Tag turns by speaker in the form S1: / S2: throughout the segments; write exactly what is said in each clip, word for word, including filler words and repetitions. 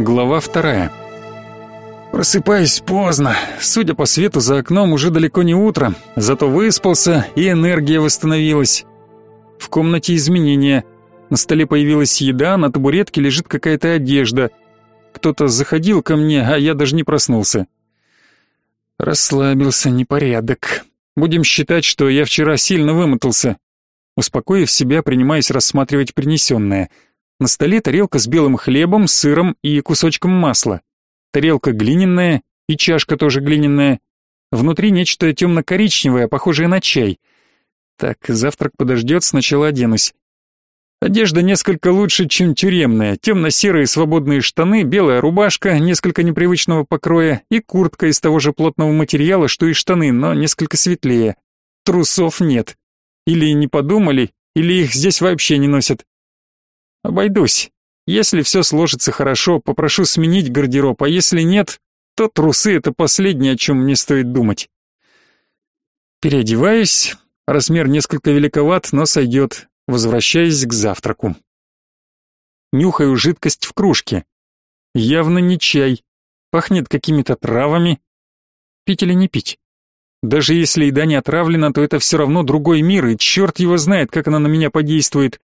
S1: Глава вторая. Просыпаюсь поздно. Судя по свету за окном, уже далеко не утро, зато выспался и энергия восстановилась. В комнате изменения. На столе появилась еда, на табуретке лежит какая-то одежда. Кто-то заходил ко мне, а я даже не проснулся. Расслабился, непорядок. Будем считать, что я вчера сильно вымотался. Успокоив себя, принимаюсь рассматривать принесенное. На столе тарелка с белым хлебом, сыром и кусочком масла. Тарелка глиняная и чашка тоже глиняная. Внутри нечто темно-коричневое, похожее на чай. Так, завтрак подождет, сначала оденусь. Одежда несколько лучше, чем тюремная. Темно-серые свободные штаны, белая рубашка, несколько непривычного покроя и куртка из того же плотного материала, что и штаны, но несколько светлее. Трусов нет. Или не подумали, или их здесь вообще не носят. Обойдусь. Если все сложится хорошо, попрошу сменить гардероб, а если нет, то трусы — это последнее, о чем мне стоит думать. Переодеваюсь. Размер несколько великоват, но сойдет. Возвращаюсь к завтраку. Нюхаю жидкость в кружке. Явно не чай. Пахнет какими-то травами. Пить или не пить? Даже если еда не отравлена, то это все равно другой мир, и черт его знает, как она на меня подействует.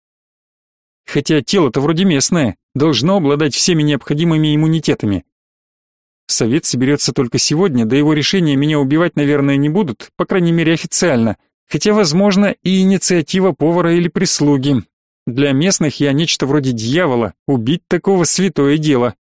S1: Хотя тело-то вроде местное, должно обладать всеми необходимыми иммунитетами. Совет соберется только сегодня, до его решения меня убивать, наверное, не будут, по крайней мере официально, хотя, возможно, и инициатива повара или прислуги. Для местных я нечто вроде дьявола, убить такого святое дело.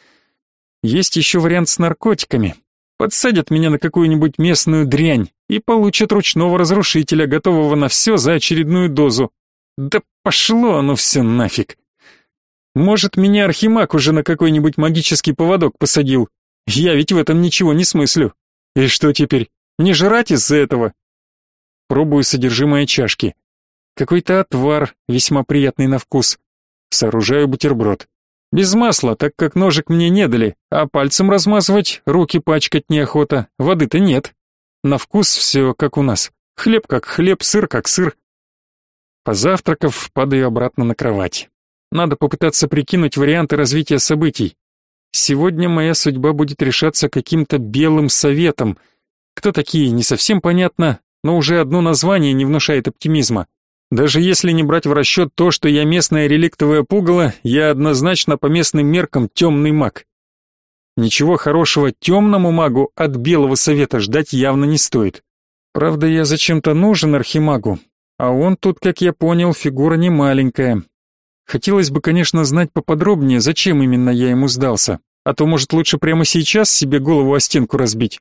S1: Есть еще вариант с наркотиками. Подсадят меня на какую-нибудь местную дрянь и получат ручного разрушителя, готового на все за очередную дозу. Да пошло оно все нафиг. Может, меня Архимаг уже на какой-нибудь магический поводок посадил. Я ведь в этом ничего не смыслю. И что теперь, не жрать из-за этого? Пробую содержимое чашки. Какой-то отвар, весьма приятный на вкус. Сооружаю бутерброд. Без масла, так как ножик мне не дали, а пальцем размазывать, руки пачкать неохота, воды-то нет. На вкус все как у нас. Хлеб как хлеб, сыр как сыр. Позавтракав, падаю обратно на кровать. Надо попытаться прикинуть варианты развития событий. Сегодня моя судьба будет решаться каким-то белым советом. Кто такие, не совсем понятно, но уже одно название не внушает оптимизма. Даже если не брать в расчет то, что я местное реликтовое пугало, я однозначно по местным меркам темный маг. Ничего хорошего темному магу от белого совета ждать явно не стоит. Правда, я зачем-то нужен архимагу. А он тут, как я понял, фигура не маленькая. Хотелось бы, конечно, знать поподробнее, зачем именно я ему сдался. А то, может, лучше прямо сейчас себе голову о стенку разбить.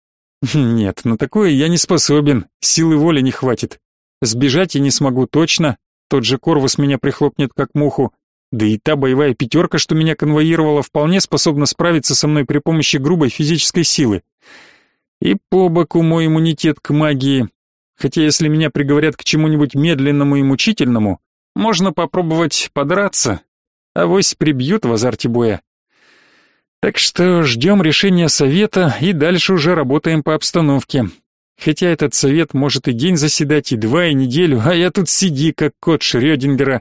S1: Нет, на такое я не способен, силы воли не хватит. Сбежать я не смогу точно, тот же Корвус меня прихлопнет как муху. Да и та боевая пятерка, что меня конвоировала, вполне способна справиться со мной при помощи грубой физической силы. И по боку мой иммунитет к магии. Хотя если меня приговорят к чему-нибудь медленному и мучительному, можно попробовать подраться. Авось прибьют в азарте боя. Так что ждем решения совета и дальше уже работаем по обстановке. Хотя этот совет может и день заседать, и два, и неделю, а я тут сиди, как кот Шрёдингера.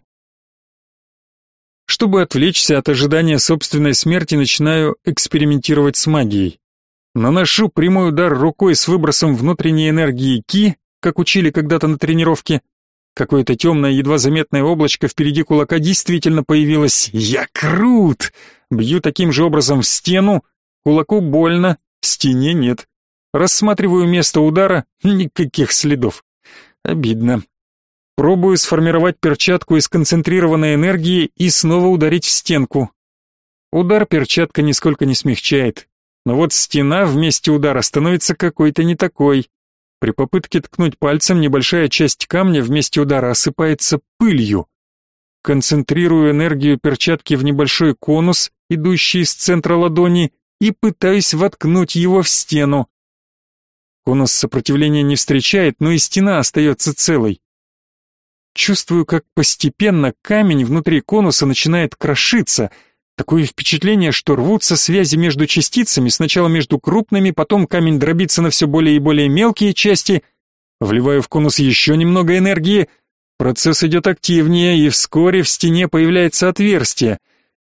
S1: Чтобы отвлечься от ожидания собственной смерти, начинаю экспериментировать с магией. Наношу прямой удар рукой с выбросом внутренней энергии Ки, как учили когда-то на тренировке. Какое-то темное, едва заметное облачко впереди кулака действительно появилось. Я крут! Бью таким же образом в стену. Кулаку больно, стене нет. Рассматриваю место удара, никаких следов. Обидно. Пробую сформировать перчатку из концентрированной энергии и снова ударить в стенку. Удар перчатка нисколько не смягчает. Но вот стена в месте удара становится какой-то не такой. При попытке ткнуть пальцем небольшая часть камня в месте удара осыпается пылью. Концентрирую энергию перчатки в небольшой конус, идущий из центра ладони, и пытаюсь воткнуть его в стену. Конус сопротивления не встречает, но и стена остается целой. Чувствую, как постепенно камень внутри конуса начинает крошиться. Такое впечатление, что рвутся связи между частицами, сначала между крупными, потом камень дробится на все более и более мелкие части. Вливаю в конус еще немного энергии. Процесс идет активнее, и вскоре в стене появляется отверстие.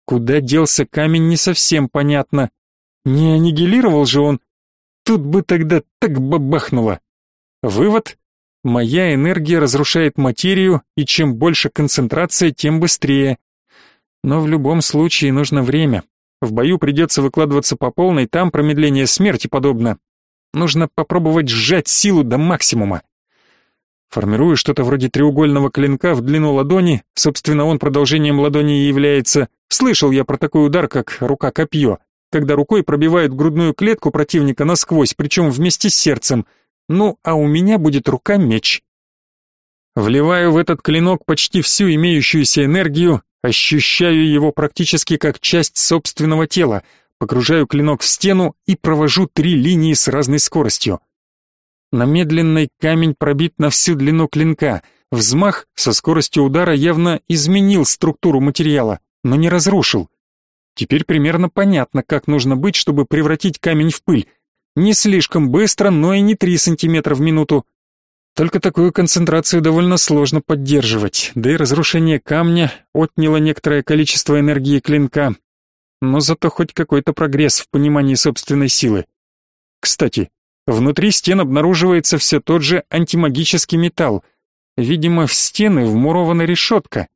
S1: Куда делся камень, не совсем понятно. Не аннигилировал же он? Тут бы тогда так бабахнуло. Вывод: моя энергия разрушает материю, и чем больше концентрация, тем быстрее. Но в любом случае нужно время. В бою придется выкладываться по полной, там промедление смерти подобно. Нужно попробовать сжать силу до максимума. Формирую что-то вроде треугольного клинка в длину ладони, собственно, он продолжением ладони и является. Слышал я про такой удар, как рука-копье, когда рукой пробивают грудную клетку противника насквозь, причем вместе с сердцем. Ну, а у меня будет рука-меч. Вливаю в этот клинок почти всю имеющуюся энергию, ощущаю его практически как часть собственного тела, погружаю клинок в стену и провожу три линии с разной скоростью. На медленной камень пробит на всю длину клинка. Взмах со скоростью удара явно изменил структуру материала, но не разрушил. Теперь примерно понятно, как нужно быть, чтобы превратить камень в пыль. Не слишком быстро, но и не три сантиметра в минуту. Только такую концентрацию довольно сложно поддерживать, да и разрушение камня отняло некоторое количество энергии клинка. Но зато хоть какой-то прогресс в понимании собственной силы. Кстати, внутри стен обнаруживается все тот же антимагический металл. Видимо, в стены вмурована решетка.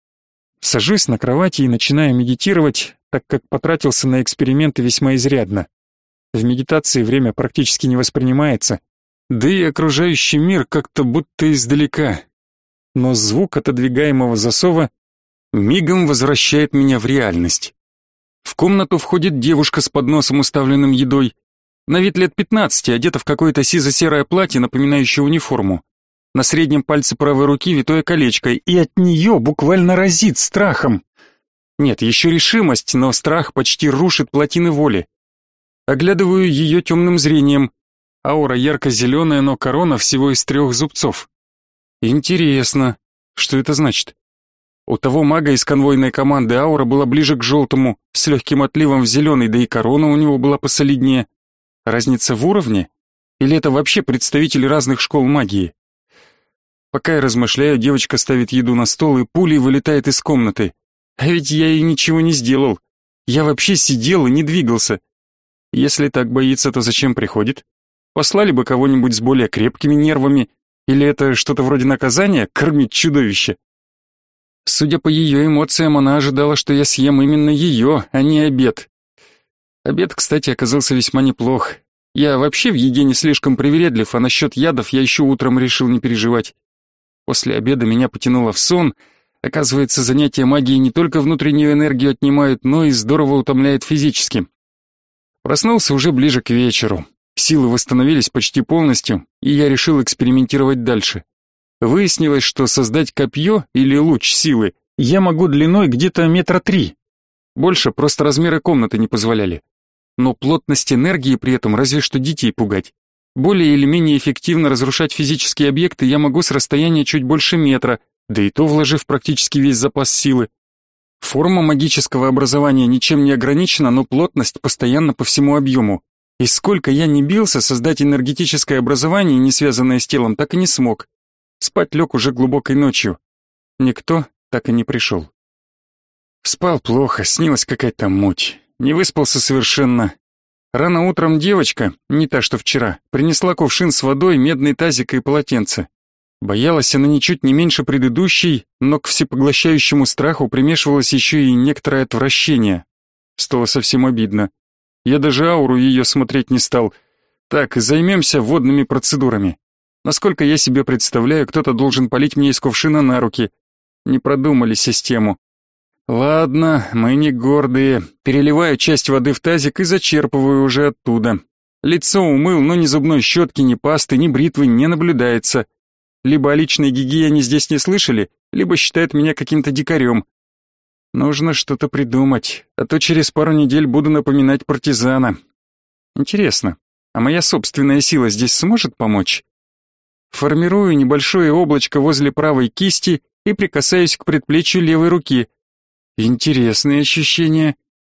S1: Сажусь на кровати и начинаю медитировать, так как потратился на эксперименты весьма изрядно. В медитации время практически не воспринимается, да и окружающий мир как-то будто издалека. Но звук отодвигаемого засова мигом возвращает меня в реальность. В комнату входит девушка с подносом, уставленным едой. На вид лет пятнадцати, одета в какое-то сизо-серое платье, напоминающее униформу. На среднем пальце правой руки витое колечко, и от нее буквально разит страхом. Нет, еще решимость, но страх почти рушит плотины воли. Оглядываю ее темным зрением. Аура ярко-зеленая, но корона всего из трех зубцов. Интересно, что это значит? У того мага из конвойной команды аура была ближе к желтому, с легким отливом в зеленый, да и корона у него была посолиднее. Разница в уровне? Или это вообще представители разных школ магии? Пока я размышляю, девочка ставит еду на стол и пулей вылетает из комнаты. А ведь я ей ничего не сделал. Я вообще сидел и не двигался. Если так боится, то зачем приходит? Послали бы кого-нибудь с более крепкими нервами. Или это что-то вроде наказания — кормить чудовище? Судя по ее эмоциям, она ожидала, что я съем именно ее, а не обед. Обед, кстати, оказался весьма неплох. Я вообще в еде не слишком привередлив, а насчет ядов я еще утром решил не переживать. После обеда меня потянуло в сон. Оказывается, занятия магией не только внутреннюю энергию отнимают, но и здорово утомляют физически. Проснулся уже ближе к вечеру. Силы восстановились почти полностью, и я решил экспериментировать дальше. Выяснилось, что создать копье или луч силы я могу длиной где-то метра три. Больше просто размеры комнаты не позволяли. Но плотность энергии при этом разве что детей пугать. Более или менее эффективно разрушать физические объекты я могу с расстояния чуть больше метра, да и то вложив практически весь запас силы. Форма магического образования ничем не ограничена, но плотность постоянно по всему объему. И сколько я ни бился, создать энергетическое образование, не связанное с телом, так и не смог. Спать лег уже глубокой ночью. Никто так и не пришел. Спал плохо, снилась какая-то муть. Не выспался совершенно. Рано утром девочка, не та, что вчера, принесла кувшин с водой, медный тазик и полотенце. Боялась она ничуть не меньше предыдущей, но к всепоглощающему страху примешивалось еще и некоторое отвращение. Стало совсем обидно. Я даже ауру ее смотреть не стал. Так, займемся водными процедурами. Насколько я себе представляю, кто-то должен полить мне из кувшина на руки. Не продумали систему. Ладно, мы не гордые. Переливаю часть воды в тазик и зачерпываю уже оттуда. Лицо умыл, но ни зубной щетки, ни пасты, ни бритвы не наблюдается. Либо о личной гигиене здесь не слышали, либо считают меня каким-то дикарем. Нужно что-то придумать, а то через пару недель буду напоминать партизана. Интересно, а моя собственная сила здесь сможет помочь? Формирую небольшое облачко возле правой кисти и прикасаюсь к предплечью левой руки. Интересные ощущения.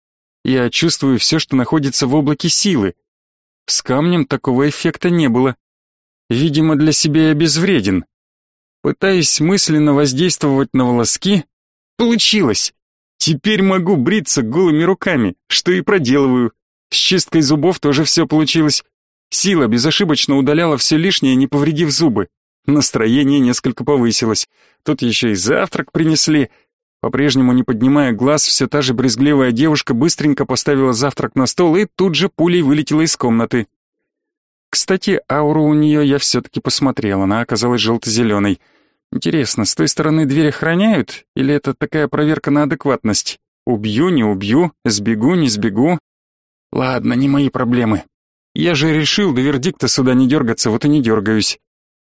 S1: Я чувствую все, что находится в облаке силы. С камнем такого эффекта не было. Видимо, для себя я безвреден. Пытаюсь мысленно воздействовать на волоски. Получилось! Теперь могу бриться голыми руками, что и проделываю. С чисткой зубов тоже все получилось. Сила безошибочно удаляла все лишнее, не повредив зубы. Настроение несколько повысилось. Тут еще и завтрак принесли. По-прежнему не поднимая глаз, все та же брезгливая девушка быстренько поставила завтрак на стол и тут же пулей вылетела из комнаты. Кстати, ауру у нее я все-таки посмотрел, она оказалась желто-зеленой. Интересно, с той стороны дверь охраняют, или это такая проверка на адекватность? Убью, не убью, сбегу, не сбегу. Ладно, не мои проблемы. Я же решил до вердикта сюда не дергаться, вот и не дергаюсь.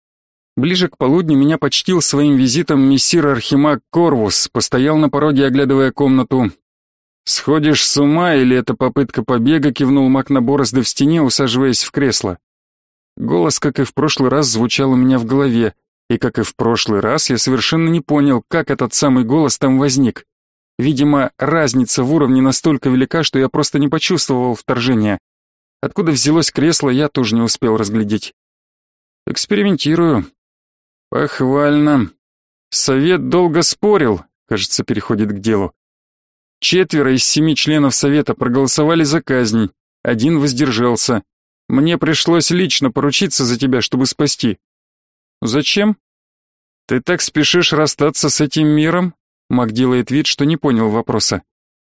S1: Ближе к полудню меня почтил своим визитом мессир Архимаг Корвус, постоял на пороге, оглядывая комнату. «Сходишь с ума, или это попытка побега?» — кивнул маг на борозды в стене, усаживаясь в кресло. Голос, как и в прошлый раз, звучал у меня в голове, и, как и в прошлый раз, я совершенно не понял, как этот самый голос там возник. Видимо, разница в уровне настолько велика, что я просто не почувствовал вторжения. Откуда взялось кресло, я тоже не успел разглядеть. «Экспериментирую». «Похвально. Совет долго спорил», кажется, переходит к делу. Четверо из семи членов совета проголосовали за казнь, один воздержался. Мне пришлось лично поручиться за тебя, чтобы спасти. Зачем? Ты так спешишь расстаться с этим миром? Маг делает вид, что не понял вопроса.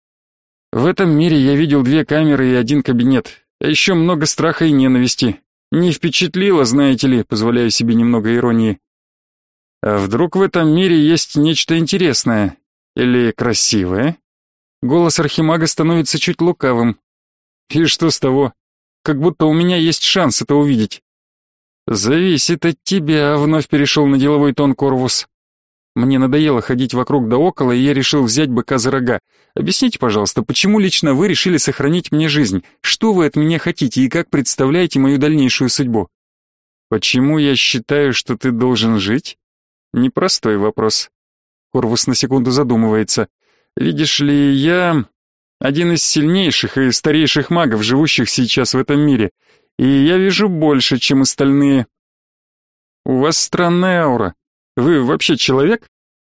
S1: В этом мире я видел две камеры и один кабинет, а еще много страха и ненависти. Не впечатлило, знаете ли, позволяю себе немного иронии. А вдруг в этом мире есть нечто интересное или красивое? Голос архимага становится чуть лукавым. И что с того? Как будто у меня есть шанс это увидеть. Зависит от тебя, вновь перешел на деловой тон Корвус. Мне надоело ходить вокруг да около, и я решил взять быка за рога. Объясните, пожалуйста, почему лично вы решили сохранить мне жизнь? Что вы от меня хотите и как представляете мою дальнейшую судьбу? Почему я считаю, что ты должен жить? Непростой вопрос. Корвус на секунду задумывается. Видишь ли, я один из сильнейших и старейших магов, живущих сейчас в этом мире, и я вижу больше, чем остальные. У вас странная аура. Вы вообще человек?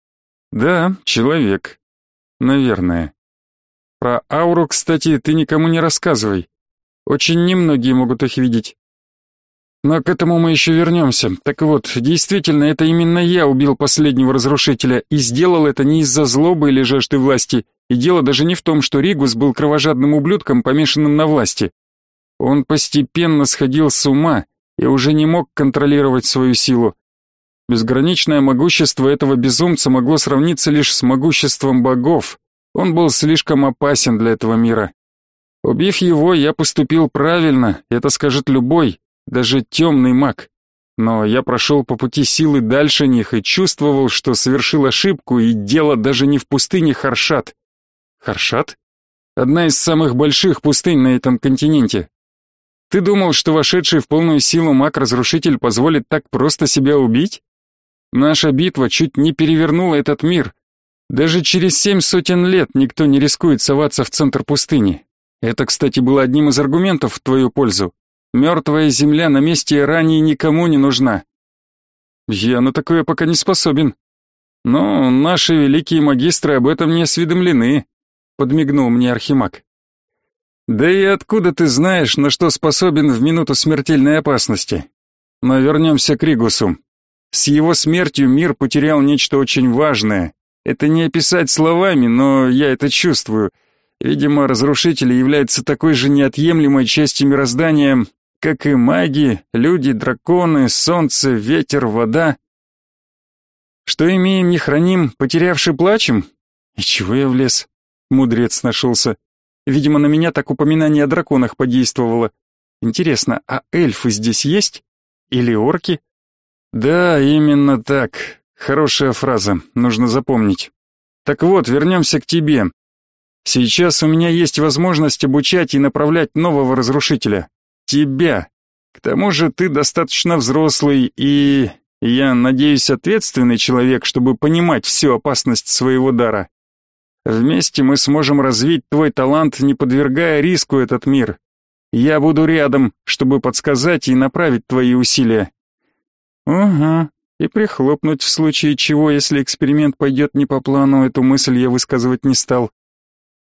S1: Да, человек. Наверное. Про ауру, кстати, ты никому не рассказывай. Очень немногие могут их видеть. Но к этому мы еще вернемся. Так вот, действительно, это именно я убил последнего разрушителя, и сделал это не из-за злобы или жажды власти, и дело даже не в том, что Ригус был кровожадным ублюдком, помешанным на власти. Он постепенно сходил с ума и уже не мог контролировать свою силу. Безграничное могущество этого безумца могло сравниться лишь с могуществом богов. Он был слишком опасен для этого мира. Убив его, я поступил правильно, это скажет любой, даже темный маг. Но я прошел по пути силы дальше них и чувствовал, что совершил ошибку, и дело даже не в пустыне Харшат. Харшат? Одна из самых больших пустынь на этом континенте. Ты думал, что вошедший в полную силу маг-разрушитель позволит так просто себя убить? Наша битва чуть не перевернула этот мир. Даже через семь сотен лет никто не рискует соваться в центр пустыни. Это, кстати, было одним из аргументов в твою пользу. Мертвая земля на месте ранее никому не нужна. Я на такое пока не способен. Но наши великие магистры об этом не осведомлены, подмигнул мне архимаг. Да и откуда ты знаешь, на что способен в минуту смертельной опасности? Но вернемся к Ригусу. С его смертью мир потерял нечто очень важное. Это не описать словами, но я это чувствую. Видимо, разрушители являются такой же неотъемлемой частью мироздания, как и маги, люди, драконы, солнце, ветер, вода. Что имеем, не храним, потерявши плачем? И чего я влез? Мудрец нашелся. Видимо, на меня так упоминание о драконах подействовало. Интересно, а эльфы здесь есть? Или орки? Да, именно так. Хорошая фраза, нужно запомнить. Так вот, вернемся к тебе. Сейчас у меня есть возможность обучать и направлять нового разрушителя. Тебя. К тому же ты достаточно взрослый и, я надеюсь, ответственный человек, чтобы понимать всю опасность своего дара. Вместе мы сможем развить твой талант, не подвергая риску этот мир. Я буду рядом, чтобы подсказать и направить твои усилия. Угу. И прихлопнуть в случае чего, если эксперимент пойдет не по плану, эту мысль я высказывать не стал.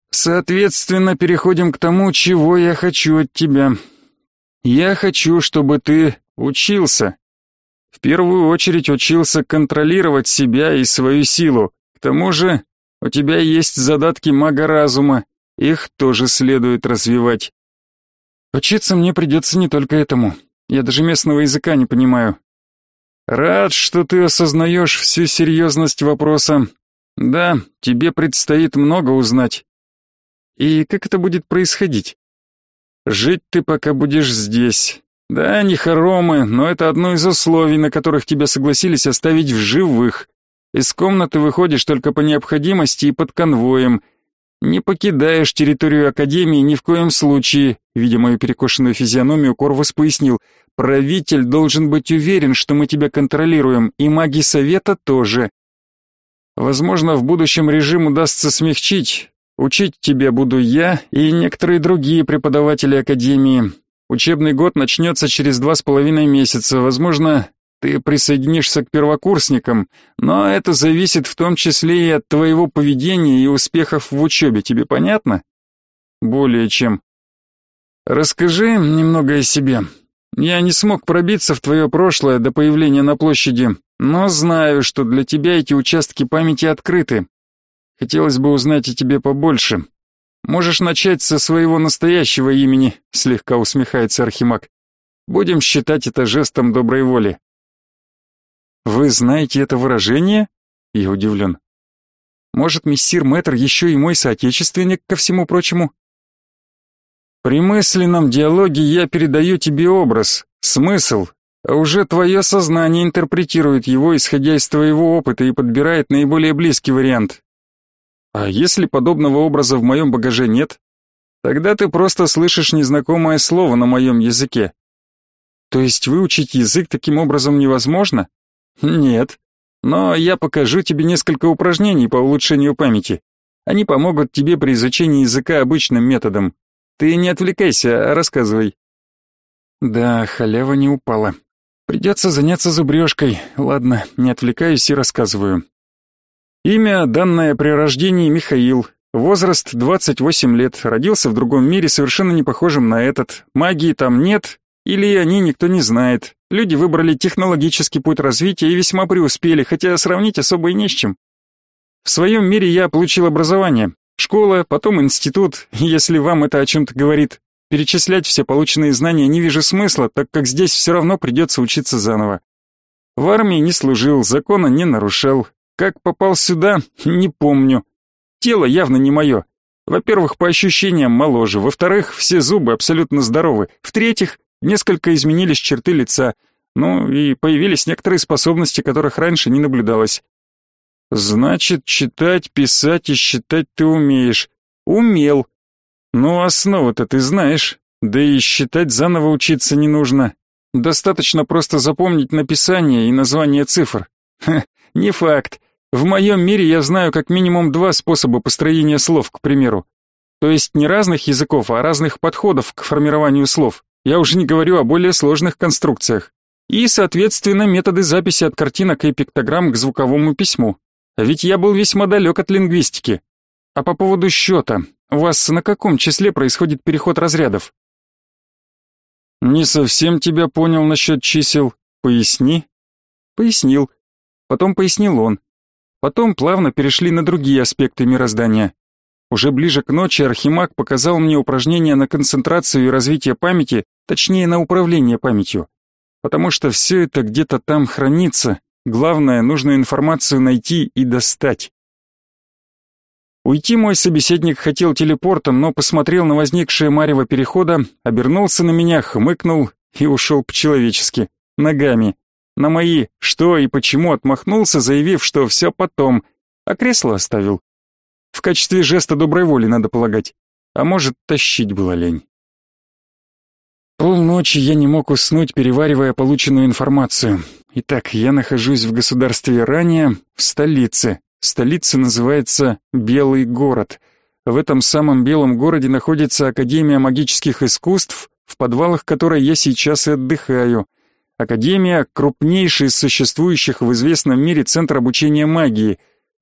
S1: Соответственно, переходим к тому, чего я хочу от тебя. Я хочу, чтобы ты учился. В первую очередь учился контролировать себя и свою силу. К тому же, у тебя есть задатки мага разума, их тоже следует развивать. Учиться мне придется не только этому. Я даже местного языка не понимаю. Рад, что ты осознаешь всю серьезность вопроса. Да, тебе предстоит много узнать. И как это будет происходить? Жить ты пока будешь здесь. Да, не хоромы, но это одно из условий, на которых тебя согласились оставить в живых. Из комнаты выходишь только по необходимости и под конвоем. Не покидаешь территорию Академии ни в коем случае. Видя мою перекошенную физиономию, Корвус пояснил: правитель должен быть уверен, что мы тебя контролируем, и маги совета тоже. Возможно, в будущем режим удастся смягчить. Учить тебя буду я и некоторые другие преподаватели Академии. Учебный год начнется через два с половиной месяца. Возможно, ты присоединишься к первокурсникам, но это зависит в том числе и от твоего поведения и успехов в учебе. Тебе понятно? Более чем. Расскажи немного о себе. Я не смог пробиться в твое прошлое до появления на площади, но знаю, что для тебя эти участки памяти открыты. Хотелось бы узнать о тебе побольше. Можешь начать со своего настоящего имени, слегка усмехается Архимаг. Будем считать это жестом доброй воли. Вы знаете это выражение? Я удивлен. Может, мессир Мэтр еще и мой соотечественник, ко всему прочему? При мысленном диалоге я передаю тебе образ, смысл, а уже твое сознание интерпретирует его, исходя из твоего опыта, и подбирает наиболее близкий вариант. А если подобного образа в моем багаже нет, тогда ты просто слышишь незнакомое слово на моем языке. То есть выучить язык таким образом невозможно? Нет. Но я покажу тебе несколько упражнений по улучшению памяти. Они помогут тебе при изучении языка обычным методом. Ты не отвлекайся, а рассказывай. Да, халява не упала. Придется заняться зубрежкой. Ладно, не отвлекаюсь и рассказываю. Имя, данное при рождении, Михаил. Возраст двадцать восемь лет. Родился в другом мире, совершенно не похожем на этот. Магии там нет, или о ней никто не знает. Люди выбрали технологический путь развития и весьма преуспели, хотя сравнить особо и не с чем. В своем мире я получил образование. Школа, потом институт, если вам это о чем-то говорит. Перечислять все полученные знания не вижу смысла, так как здесь все равно придется учиться заново. В армии не служил, закона не нарушал. Как попал сюда, не помню. Тело явно не мое. Во-первых, по ощущениям моложе. Во-вторых, все зубы абсолютно здоровы. В-третьих, несколько изменились черты лица. Ну и появились некоторые способности, которых раньше не наблюдалось. Значит, читать, писать и считать ты умеешь. Умел. Ну, основы-то ты знаешь. Да и считать заново учиться не нужно. Достаточно просто запомнить написание и название цифр. Ха, не факт. В моем мире я знаю как минимум два способа построения слов, к примеру. То есть не разных языков, а разных подходов к формированию слов. Я уже не говорю о более сложных конструкциях. И, соответственно, методы записи от картинок и пиктограмм к звуковому письму. А ведь я был весьма далек от лингвистики. А по поводу счета, у вас на каком числе происходит переход разрядов? Не совсем тебя понял насчет чисел. Поясни. Пояснил. Потом пояснил он. Потом плавно перешли на другие аспекты мироздания. Уже ближе к ночи Архимаг показал мне упражнения на концентрацию и развитие памяти, точнее на управление памятью. Потому что все это где-то там хранится. Главное, нужную информацию найти и достать. Уйти мой собеседник хотел телепортом, но посмотрел на возникшее марево перехода, обернулся на меня, хмыкнул и ушел по-человечески, ногами. На мои «что» и «почему» отмахнулся, заявив, что все потом, а кресло оставил. В качестве жеста доброй воли, надо полагать. А может, тащить было лень. Полночи я не мог уснуть, переваривая полученную информацию. Итак, я нахожусь в государстве Ирания, в столице. Столица называется Белый город. В этом самом Белом городе находится Академия магических искусств, в подвалах которой я сейчас и отдыхаю. Академия — крупнейший из существующих в известном мире центр обучения магии.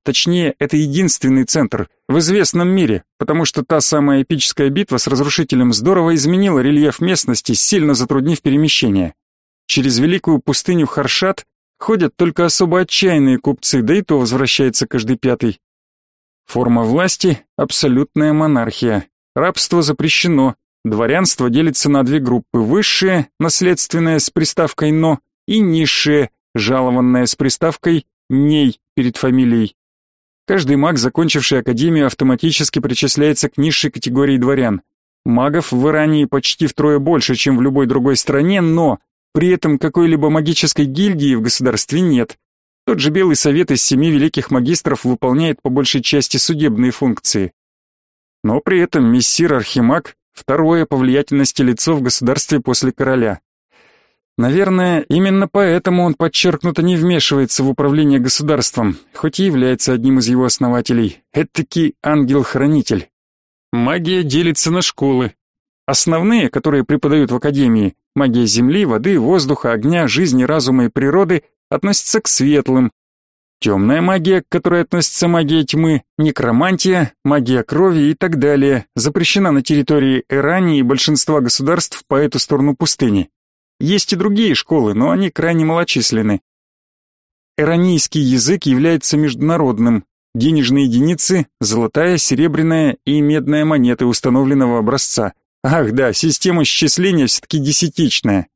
S1: Точнее, это единственный центр в известном мире, потому что та самая эпическая битва с разрушителем здорово изменила рельеф местности, сильно затруднив перемещение. Через великую пустыню Харшат ходят только особо отчаянные купцы, да и то возвращается каждый пятый. Форма власти – абсолютная монархия. Рабство запрещено. Дворянство делится на две группы: высшее, наследственное с приставкой «но», и низшее, жалованное с приставкой «ней» перед фамилией. Каждый маг, закончивший академию, автоматически причисляется к низшей категории дворян. Магов в Ирании почти втрое больше, чем в любой другой стране, но при этом какой-либо магической гильдии в государстве нет. Тот же Белый Совет из семи великих магистров выполняет по большей части судебные функции. Но при этом мессир Архимаг – второе по влиятельности лицо в государстве после короля. Наверное, именно поэтому он подчеркнуто не вмешивается в управление государством, хоть и является одним из его основателей. Этакий ангел-хранитель. Магия делится на школы. Основные, которые преподают в академии, магия земли, воды, воздуха, огня, жизни, разума и природы, относятся к светлым. Темная магия, к которой относится магия тьмы, некромантия, магия крови и так далее, запрещена на территории Ирании и большинства государств по эту сторону пустыни. Есть и другие школы, но они крайне малочисленны. Иранийский язык является международным. Денежные единицы – золотая, серебряная и медная монеты установленного образца. Ах да, система счисления все-таки десятичная.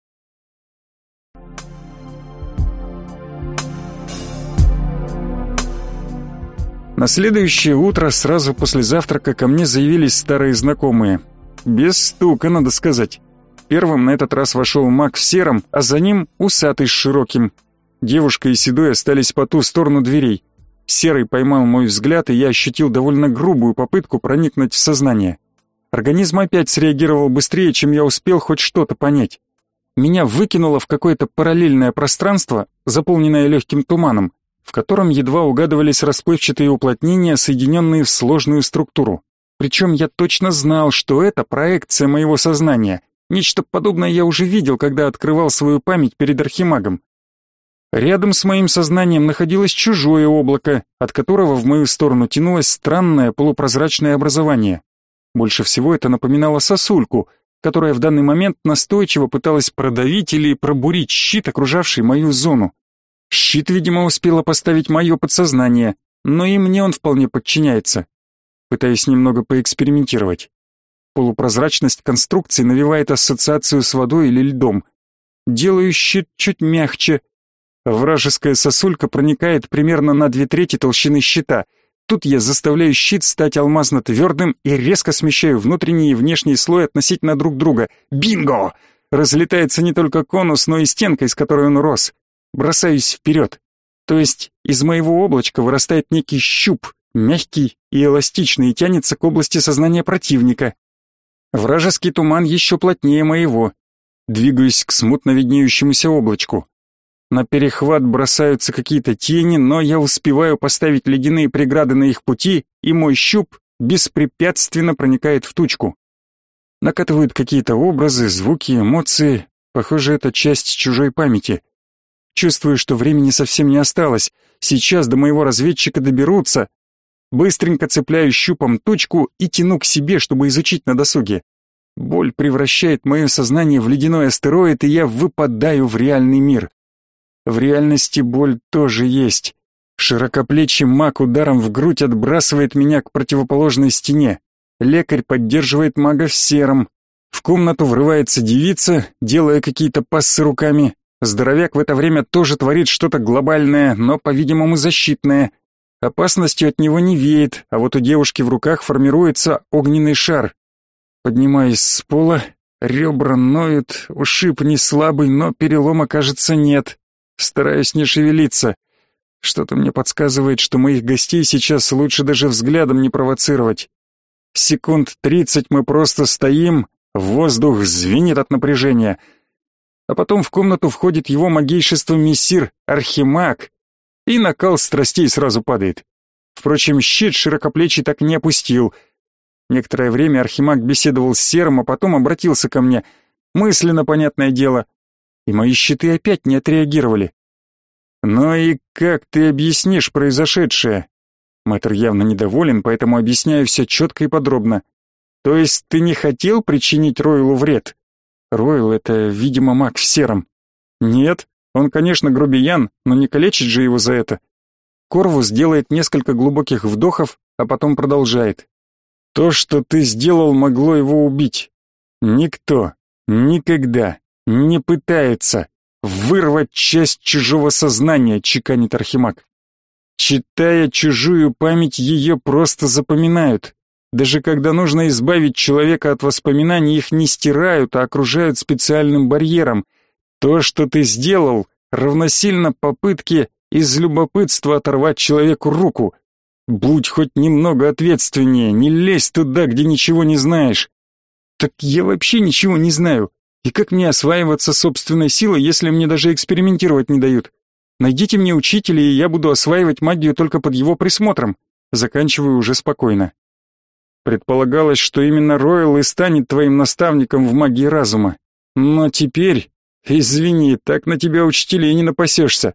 S1: На следующее утро, сразу после завтрака, ко мне заявились старые знакомые. Без стука, надо сказать. Первым на этот раз вошел маг в сером, а за ним усатый с широким. Девушка и седой остались по ту сторону дверей. Серый поймал мой взгляд, и я ощутил довольно грубую попытку проникнуть в сознание. Организм опять среагировал быстрее, чем я успел хоть что-то понять. Меня выкинуло в какое-то параллельное пространство, заполненное легким туманом, в котором едва угадывались расплывчатые уплотнения, соединенные в сложную структуру. Причем я точно знал, что это проекция моего сознания. Нечто подобное я уже видел, когда открывал свою память перед архимагом. Рядом с моим сознанием находилось чужое облако, от которого в мою сторону тянулось странное полупрозрачное образование. Больше всего это напоминало сосульку, которая в данный момент настойчиво пыталась продавить или пробурить щит, окружавший мою зону. Щит, видимо, успело поставить мое подсознание, но и мне он вполне подчиняется. Пытаюсь немного поэкспериментировать. Полупрозрачность конструкции навевает ассоциацию с водой или льдом. Делаю щит чуть мягче. Вражеская сосулька проникает примерно на две трети толщины щита. Тут я заставляю щит стать алмазно-твердым и резко смещаю внутренний и внешний слой относительно друг друга. Бинго! Разлетается не только конус, но и стенка, из которой он рос. Бросаюсь вперед. То есть из моего облачка вырастает некий щуп, мягкий и эластичный, и тянется к области сознания противника. Вражеский туман еще плотнее моего. Двигаюсь к смутно виднеющемуся облачку. На перехват бросаются какие-то тени, но я успеваю поставить ледяные преграды на их пути, и мой щуп беспрепятственно проникает в тучку. Накатывают какие-то образы, звуки, эмоции. Похоже, это часть чужой памяти. Чувствую, что времени совсем не осталось. Сейчас до моего разведчика доберутся. Быстренько цепляю щупом точку и тяну к себе, чтобы изучить на досуге. Боль превращает мое сознание в ледяной астероид, и я выпадаю в реальный мир. В реальности боль тоже есть. Широкоплечий маг ударом в грудь отбрасывает меня к противоположной стене. Лекарь поддерживает мага в сером. В комнату врывается девица, делая какие-то пассы руками. Здоровяк в это время тоже творит что-то глобальное, но, по-видимому, защитное. Опасностью от него не веет, а вот у девушки в руках формируется огненный шар. Поднимаюсь с пола, ребра ноют, ушиб не слабый, но перелома, кажется, нет. Стараюсь не шевелиться. Что-то мне подсказывает, что моих гостей сейчас лучше даже взглядом не провоцировать. Секунд тридцать мы просто стоим, воздух звенит от напряжения. А потом в комнату входит его магейшество мессир Архимаг, и накал страстей сразу падает. Впрочем, щит широкоплечий так и не опустил. Некоторое время Архимаг беседовал с Серым, а потом обратился ко мне. Мысленно, понятное дело. И мои щиты опять не отреагировали. «Ну и как ты объяснишь произошедшее?» Мэтр явно недоволен, поэтому объясняю все четко и подробно. То есть ты не хотел причинить Ройлу вред? Ройл — это, видимо, маг в сером. Нет, он, конечно, грубиян, но не калечить же его за это. Корвус делает несколько глубоких вдохов, а потом продолжает. То, что ты сделал, могло его убить. Никто никогда не пытается вырвать часть чужого сознания, чеканит Архимаг. Читая чужую память, ее просто запоминают. Даже когда нужно избавить человека от воспоминаний, их не стирают, а окружают специальным барьером. То, что ты сделал, равносильно попытке из любопытства оторвать человеку руку. Будь хоть немного ответственнее, не лезь туда, где ничего не знаешь. Так я вообще ничего не знаю. И как мне осваиваться собственной силой, если мне даже экспериментировать не дают? Найдите мне учителя, и я буду осваивать магию только под его присмотром. Заканчиваю уже спокойно. Предполагалось, что именно Ройл и станет твоим наставником в магии разума. Но теперь, извини, так на тебя учителей не напасешься.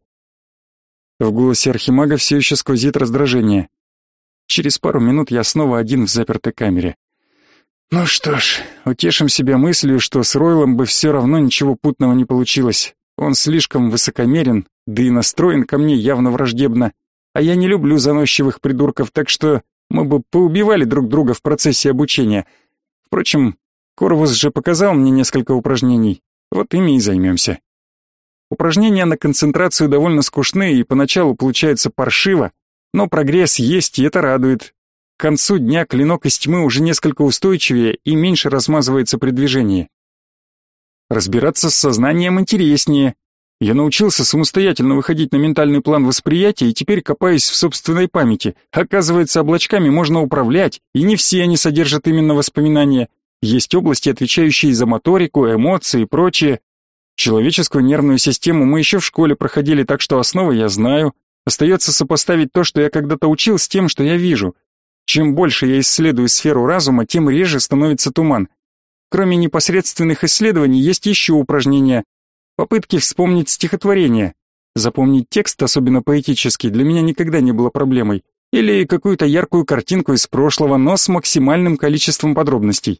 S1: В голосе Архимага все еще сквозит раздражение. Через пару минут я снова один в запертой камере. Ну что ж, утешим себя мыслью, что с Ройлом бы все равно ничего путного не получилось. Он слишком высокомерен, да и настроен ко мне явно враждебно. А я не люблю заносчивых придурков, так что мы бы поубивали друг друга в процессе обучения. Впрочем, Корвус же показал мне несколько упражнений, вот ими и займемся. Упражнения на концентрацию довольно скучны и поначалу получаются паршиво, но прогресс есть, и это радует. К концу дня клинок из тьмы уже несколько устойчивее и меньше размазывается при движении. Разбираться с сознанием интереснее. Я научился самостоятельно выходить на ментальный план восприятия и теперь копаюсь в собственной памяти. Оказывается, облачками можно управлять, и не все они содержат именно воспоминания. Есть области, отвечающие за моторику, эмоции и прочее. Человеческую нервную систему мы еще в школе проходили, так что основы я знаю. Остается сопоставить то, что я когда-то учил, с тем, что я вижу. Чем больше я исследую сферу разума, тем реже становится туман. Кроме непосредственных исследований, есть еще упражнения. Попытки вспомнить стихотворение. Запомнить текст, особенно поэтический, для меня никогда не было проблемой. Или какую-то яркую картинку из прошлого, но с максимальным количеством подробностей.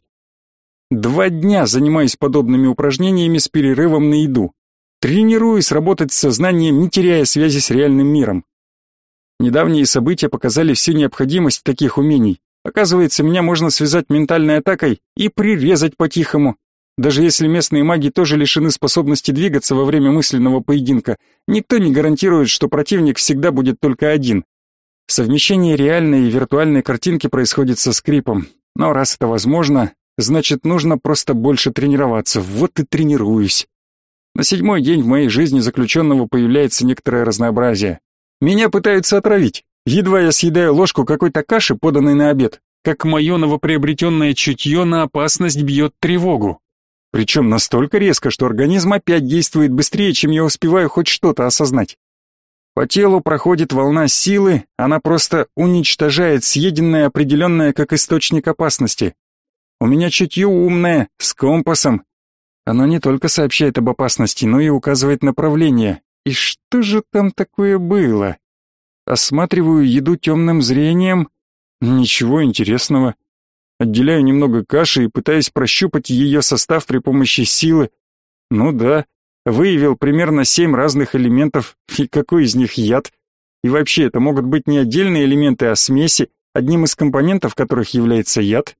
S1: Два дня занимаюсь подобными упражнениями с перерывом на еду. Тренируюсь работать с сознанием, не теряя связи с реальным миром. Недавние события показали всю необходимость таких умений. Оказывается, меня можно связать ментальной атакой и прирезать по-тихому. Даже если местные маги тоже лишены способности двигаться во время мысленного поединка, никто не гарантирует, что противник всегда будет только один. Совмещение реальной и виртуальной картинки происходит со скрипом. Но раз это возможно, значит, нужно просто больше тренироваться. Вот и тренируюсь. На седьмой день в моей жизни заключенного появляется некоторое разнообразие. Меня пытаются отравить. Едва я съедаю ложку какой-то каши, поданной на обед, как мое новоприобретенное чутье на опасность бьет тревогу. Причем настолько резко, что организм опять действует быстрее, чем я успеваю хоть что-то осознать. По телу проходит волна силы, она просто уничтожает съеденное, определенное как источник опасности. У меня чутье умное, с компасом. Оно не только сообщает об опасности, но и указывает направление. И что же там такое было? Осматриваю еду темным зрением. Ничего интересного. Отделяю немного каши и пытаюсь прощупать ее состав при помощи силы. Ну да, выявил примерно семь разных элементов, и какой из них яд? И вообще, это могут быть не отдельные элементы, а смеси, одним из компонентов которых является яд.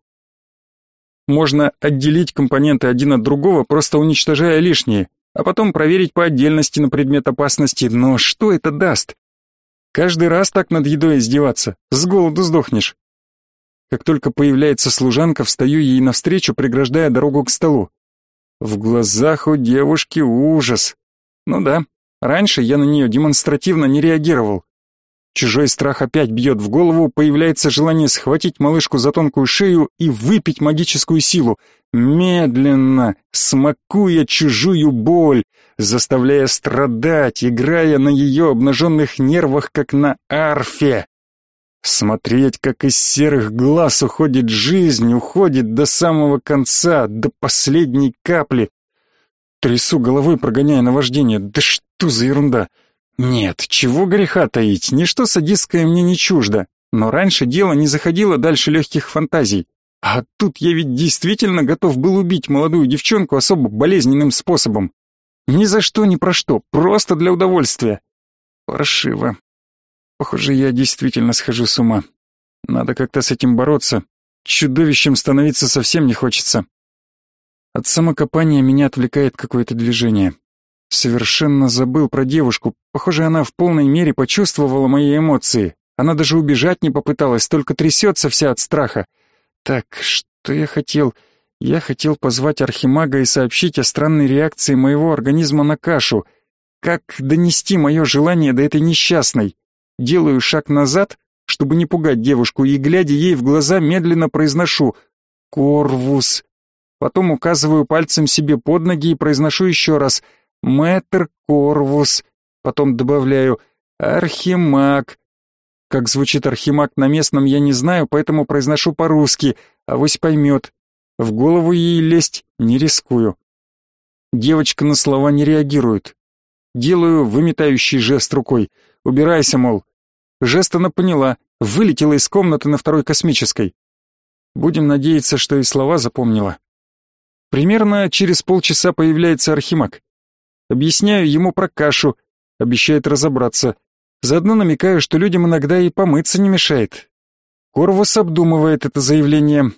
S1: Можно отделить компоненты один от другого, просто уничтожая лишние, а потом проверить по отдельности на предмет опасности, но что это даст? Каждый раз так над едой издеваться, с голоду сдохнешь. Как только появляется служанка, встаю ей навстречу, преграждая дорогу к столу. В глазах у девушки ужас. Ну да, раньше я на нее демонстративно не реагировал. Чужой страх опять бьет в голову, появляется желание схватить малышку за тонкую шею и выпить магическую силу, медленно, смакуя чужую боль, заставляя страдать, играя на ее обнаженных нервах, как на арфе. Смотреть, как из серых глаз уходит жизнь, уходит до самого конца, до последней капли. Трясу головой, прогоняя наваждение. Да что за ерунда? Нет, чего греха таить, ничто садистское мне не чуждо. Но раньше дело не заходило дальше легких фантазий. А тут я ведь действительно готов был убить молодую девчонку особо болезненным способом. Ни за что, ни про что, просто для удовольствия. Паршиво. Похоже, я действительно схожу с ума. Надо как-то с этим бороться. Чудовищем становиться совсем не хочется. От самокопания меня отвлекает какое-то движение. Совершенно забыл про девушку. Похоже, она в полной мере почувствовала мои эмоции. Она даже убежать не попыталась, только трясется вся от страха. Так, что я хотел? Я хотел позвать архимага и сообщить о странной реакции моего организма на кашу. Как донести мое желание до этой несчастной? Делаю шаг назад, чтобы не пугать девушку, и, глядя ей в глаза, медленно произношу «Корвус». Потом указываю пальцем себе под ноги и произношу еще раз «Мэтр Корвус». Потом добавляю «Архимаг». Как звучит архимаг на местном, я не знаю, поэтому произношу по-русски, авось поймет. В голову ей лезть не рискую. Девочка на слова не реагирует. Делаю выметающий жест рукой. «Убирайся, мол». Жест она поняла, вылетела из комнаты на второй космической. Будем надеяться, что и слова запомнила. Примерно через полчаса появляется архимаг. Объясняю ему про кашу, обещает разобраться. Заодно намекаю, что людям иногда и помыться не мешает. Корвус обдумывает это заявление.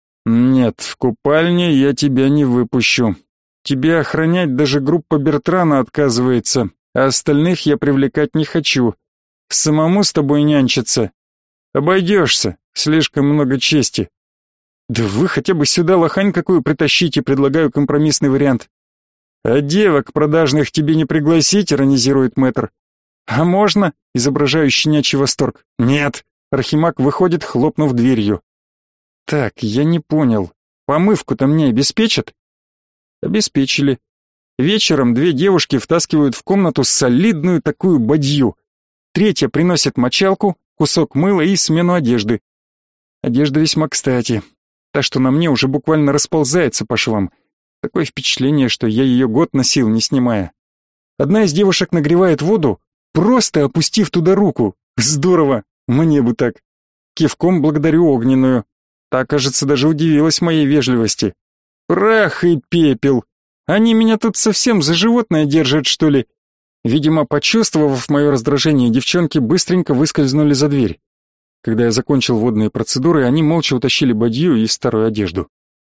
S1: «Нет, в купальне я тебя не выпущу. Тебя охранять даже группа Бертрана отказывается, а остальных я привлекать не хочу. Самому с тобой нянчиться. Обойдешься, слишком много чести». «Да вы хотя бы сюда лохань какую притащите», предлагаю компромиссный вариант. «А девок продажных тебе не пригласить?» — иронизирует мэтр. «А можно?» — изображаю щенячий восторг. «Нет!» — архимаг выходит, хлопнув дверью. «Так, я не понял. Помывку-то мне обеспечат?» Обеспечили. Вечером две девушки втаскивают в комнату солидную такую бадью. Третья приносит мочалку, кусок мыла и смену одежды. Одежда весьма кстати. Та, что на мне, уже буквально расползается по швам. Такое впечатление, что я ее год носил, не снимая. Одна из девушек нагревает воду, просто опустив туда руку. Здорово, мне бы так. Кивком благодарю огненную. Та, кажется, даже удивилась моей вежливости. Прах и пепел. Они меня тут совсем за животное держат, что ли? Видимо, почувствовав мое раздражение, девчонки быстренько выскользнули за дверь. Когда я закончил водные процедуры, они молча утащили бадью и старую одежду.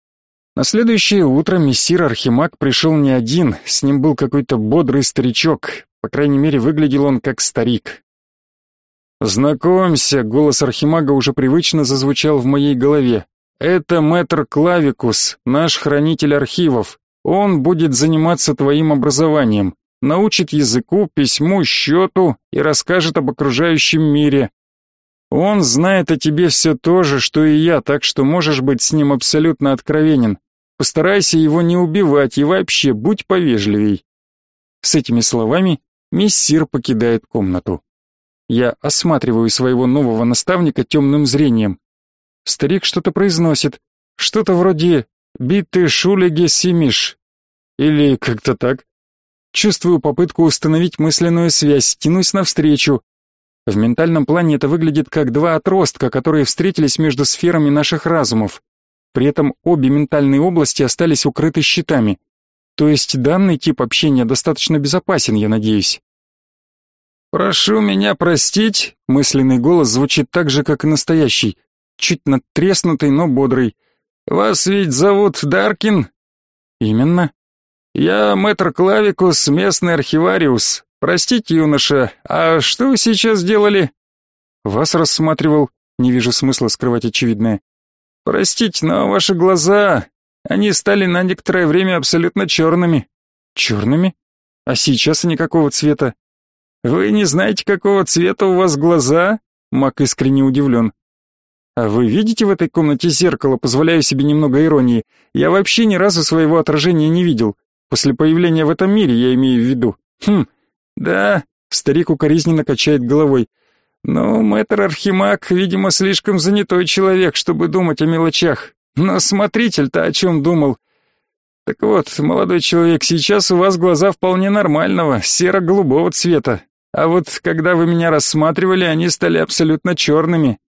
S1: На следующее утро мессир Архимаг пришел не один, с ним был какой-то бодрый старичок, по крайней мере, выглядел он как старик. «Знакомься», — голос Архимага уже привычно зазвучал в моей голове. «Это мэтр Клавикус, наш хранитель архивов. Он будет заниматься твоим образованием, научит языку, письму, счету и расскажет об окружающем мире. Он знает о тебе все то же, что и я, так что можешь быть с ним абсолютно откровенен. Постарайся его не убивать и вообще будь повежливей». С этими словами мессир покидает комнату. Я осматриваю своего нового наставника темным зрением. Старик что-то произносит, что-то вроде «биты шулеге симиш» или как-то так. Чувствую попытку установить мысленную связь, тянусь навстречу. В ментальном плане это выглядит как два отростка, которые встретились между сферами наших разумов. При этом обе ментальные области остались укрыты щитами. То есть данный тип общения достаточно безопасен, я надеюсь. «Прошу меня простить», — мысленный голос звучит так же, как и настоящий, чуть надтреснутый, но бодрый. «Вас ведь зовут Даркин?» «Именно». «Я мэтр Клавикус, местный архивариус. Простите, юноша, а что вы сейчас делали?» «Вас рассматривал, не вижу смысла скрывать очевидное». «Простите, но ваши глаза, они стали на некоторое время абсолютно черными». «Черными? А сейчас они какого цвета?» «Вы не знаете, какого цвета у вас глаза?» Мак искренне удивлен. «А вы видите в этой комнате зеркало? Позволяю себе немного иронии. Я вообще ни разу своего отражения не видел. После появления в этом мире, я имею в виду». «Хм, да», — старик укоризненно качает головой. «Ну, мэтр Архимаг, видимо, слишком занятой человек, чтобы думать о мелочах. Но смотритель-то о чем думал? Так вот, молодой человек, сейчас у вас глаза вполне нормального, серо-голубого цвета. А вот когда вы меня рассматривали, они стали абсолютно черными.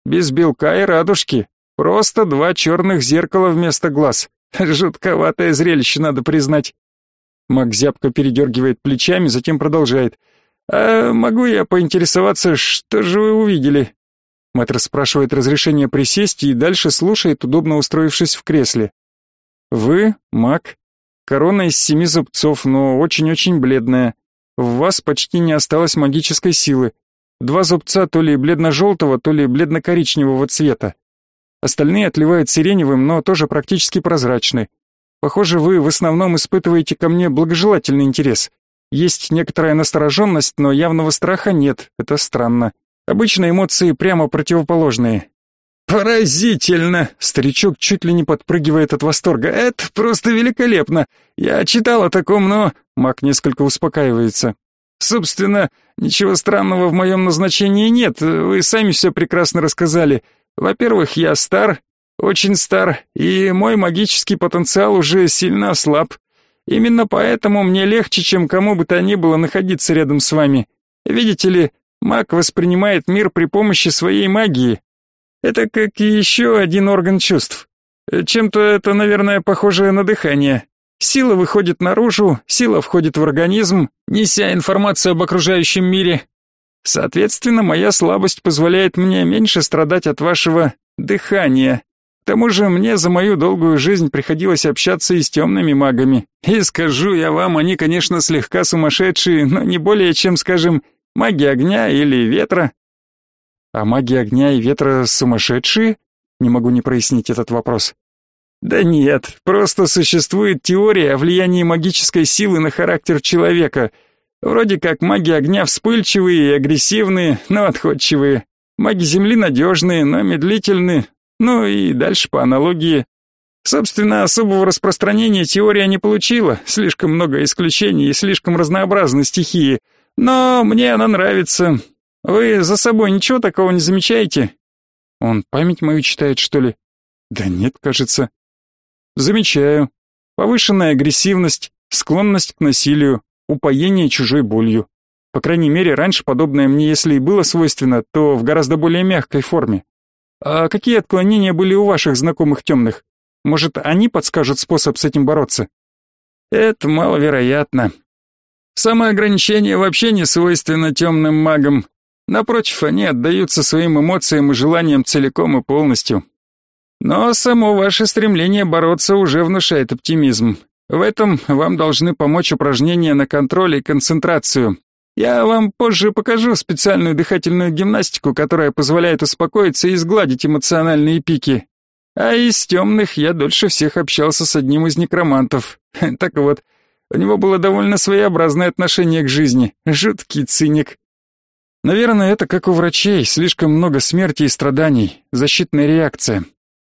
S1: без белка и радужки. Просто два черных зеркала вместо глаз. Жутковатое зрелище, надо признать. Маг зябко передергивает плечами, затем продолжает. «А могу я поинтересоваться, что же вы увидели?» Мэтр спрашивает разрешения присесть и дальше слушает, удобно устроившись в кресле. «Вы, маг, корона из семи зубцов, но очень-очень бледная. В вас почти не осталось магической силы. Два зубца то ли бледно-желтого, то ли бледно-коричневого цвета. Остальные отливают сиреневым, но тоже практически прозрачны. Похоже, вы в основном испытываете ко мне благожелательный интерес. Есть некоторая настороженность, но явного страха нет, это странно. Обычно эмоции прямо противоположные». «Поразительно!» — старичок чуть ли не подпрыгивает от восторга. «Это просто великолепно! Я читал о таком, но...» Маг несколько успокаивается. «Собственно, ничего странного в моем назначении нет, вы сами все прекрасно рассказали. Во-первых, я стар, очень стар, и мой магический потенциал уже сильно ослаб. Именно поэтому мне легче, чем кому бы то ни было, находиться рядом с вами. Видите ли, маг воспринимает мир при помощи своей магии. Это как еще один орган чувств. Чем-то это, наверное, похоже на дыхание. Сила выходит наружу, сила входит в организм, неся информацию об окружающем мире. Соответственно, моя слабость позволяет мне меньше страдать от вашего дыхания. К тому же мне за мою долгую жизнь приходилось общаться и с темными магами. И скажу я вам, они, конечно, слегка сумасшедшие, но не более чем, скажем, маги огня или ветра. А маги огня и ветра сумасшедшие? Не могу не прояснить этот вопрос. Да нет, просто существует теория о влиянии магической силы на характер человека. Вроде как маги огня вспыльчивые и агрессивные, но отходчивые. Маги земли надежные, но медлительны. Ну и дальше по аналогии. Собственно, особого распространения теория не получила. Слишком много исключений и слишком разнообразны стихии. Но мне она нравится. Вы за собой ничего такого не замечаете? Он память мою читает, что ли? Да нет, кажется. Замечаю. Повышенная агрессивность, склонность к насилию, упоение чужой болью. По крайней мере, раньше подобное мне, если и было свойственно, то в гораздо более мягкой форме. А какие отклонения были у ваших знакомых темных? Может, они подскажут способ с этим бороться? Это маловероятно. Самоограничение вообще не свойственно темным магам. Напротив, они отдаются своим эмоциям и желаниям целиком и полностью. Но само ваше стремление бороться уже внушает оптимизм. В этом вам должны помочь упражнения на контроль и концентрацию. Я вам позже покажу специальную дыхательную гимнастику, которая позволяет успокоиться и сгладить эмоциональные пики. А из темных я дольше всех общался с одним из некромантов. Так вот, у него было довольно своеобразное отношение к жизни, жуткий циник. Наверное, это как у врачей, слишком много смерти и страданий, защитная реакция.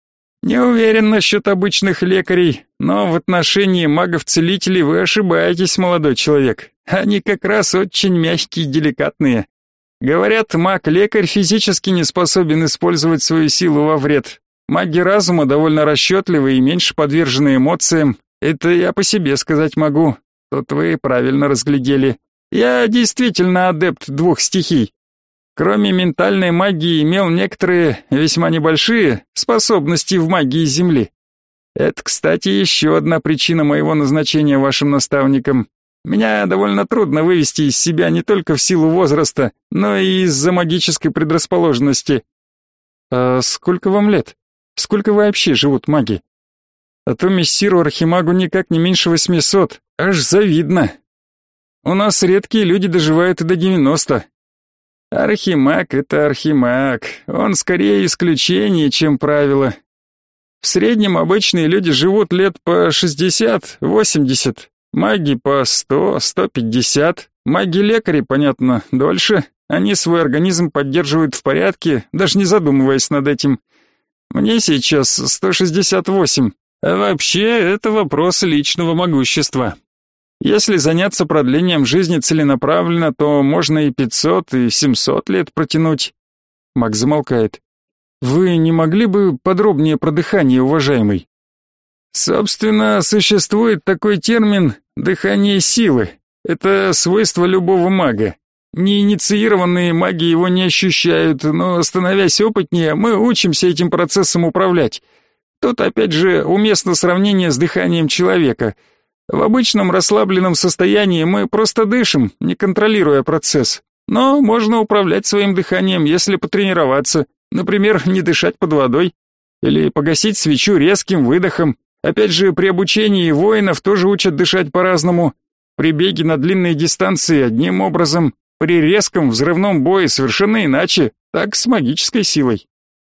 S1: Не уверен насчет обычных лекарей, но в отношении магов-целителей вы ошибаетесь, молодой человек. Они как раз очень мягкие и деликатные. Говорят, маг-лекарь физически не способен использовать свою силу во вред. Маги разума довольно расчетливы и меньше подвержены эмоциям. Это я по себе сказать могу. Тут вы правильно разглядели. Я действительно адепт двух стихий. Кроме ментальной магии, имел некоторые, весьма небольшие, способности в магии Земли. Это, кстати, еще одна причина моего назначения вашим наставником. Меня довольно трудно вывести из себя не только в силу возраста, но и из-за магической предрасположенности. А сколько вам лет? Сколько вообще живут маги? А то мессиру Архимагу никак не меньше восьмисот, аж завидно. У нас редкие люди доживают и до девяноста. Архимаг — это архимаг, он скорее исключение, чем правило. В среднем обычные люди живут лет по шестьдесят-восемьдесят, маги по сто-сто пятьдесят, маги-лекари, понятно, дольше. Они свой организм поддерживают в порядке, даже не задумываясь над этим. Мне сейчас сто шестьдесят восемь, а вообще это вопрос личного могущества. Если заняться продлением жизни целенаправленно, то можно и пятьсот, и семьсот лет протянуть. Маг замолкает. Вы не могли бы подробнее про дыхание, уважаемый? Собственно, существует такой термин «дыхание силы». Это свойство любого мага.
S2: Неинициированные маги его не ощущают, но, становясь опытнее, мы учимся этим процессом управлять. Тут опять же уместно сравнение с дыханием человека. В обычном расслабленном состоянии мы просто дышим, не контролируя процесс. Но можно управлять своим дыханием, если потренироваться. Например, не дышать под водой. Или погасить свечу резким выдохом. Опять же, при обучении воинов тоже учат дышать по-разному. При беге на длинные дистанции одним образом, при резком взрывном бое совершенно иначе, так с магической силой.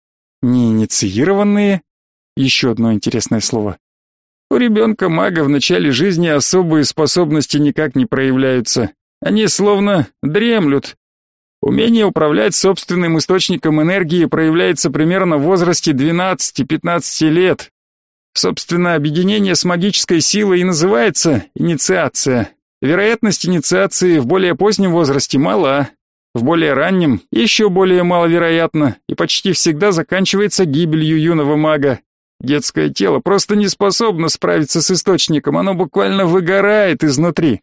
S2: Неинициированные? Еще одно интересное слово. У ребенка-мага в начале жизни особые способности никак не проявляются. Они словно дремлют. Умение управлять собственным источником энергии проявляется примерно в возрасте двенадцати-пятнадцати лет. Собственно, объединение с магической силой и называется инициация. Вероятность инициации в более позднем возрасте мала, в более раннем еще более маловероятно и почти всегда заканчивается гибелью юного мага. Детское тело просто не способно справиться с источником, оно буквально выгорает изнутри.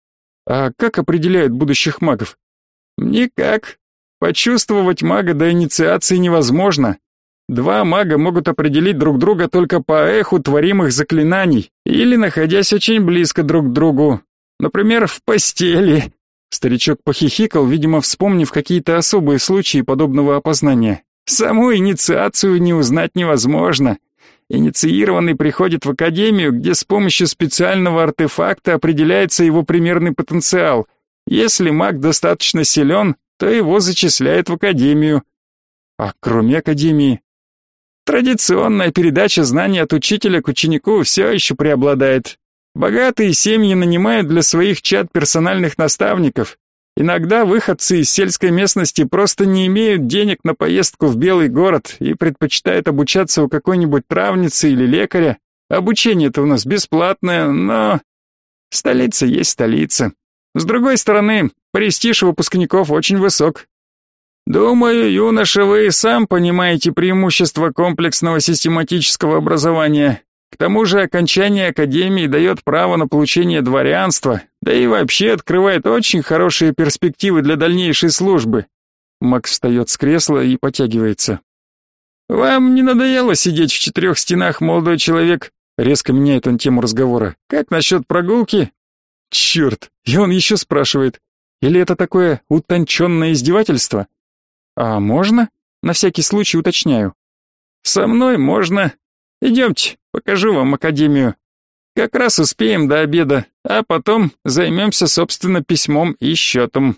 S2: А как определяют будущих магов? Никак. Почувствовать мага до инициации невозможно. Два мага могут определить друг друга только по эху творимых заклинаний или находясь очень близко друг к другу. Например, в постели. Старичок похихикал, видимо, вспомнив какие-то особые случаи подобного опознания. Саму инициацию не узнать невозможно. Инициированный приходит в академию, где с помощью специального артефакта определяется его примерный потенциал. Если маг достаточно силен, то его зачисляют в академию. А кроме академии? Традиционная передача знаний от учителя к ученику все еще преобладает. Богатые семьи нанимают для своих чад персональных наставников. Иногда выходцы из сельской местности просто не имеют денег на поездку в Белый город и предпочитают обучаться у какой-нибудь травницы или лекаря. Обучение-то у нас бесплатное, но столица есть столица. С другой стороны, престиж выпускников очень высок. Думаю, юноша, вы и сам понимаете преимущество комплексного систематического образования. К тому же окончание академии дает право на получение дворянства, да и вообще открывает очень хорошие перспективы для дальнейшей службы. Макс встает с кресла и потягивается. Вам не надоело сидеть в четырех стенах, молодой человек? Резко меняет он тему разговора. Как насчет прогулки? Черт, и он еще спрашивает. Или это такое утонченное издевательство? А можно? На всякий случай уточняю. Со мной можно. Идемте, покажу вам академию. Как раз успеем до обеда, а потом займемся, собственно, письмом и счетом.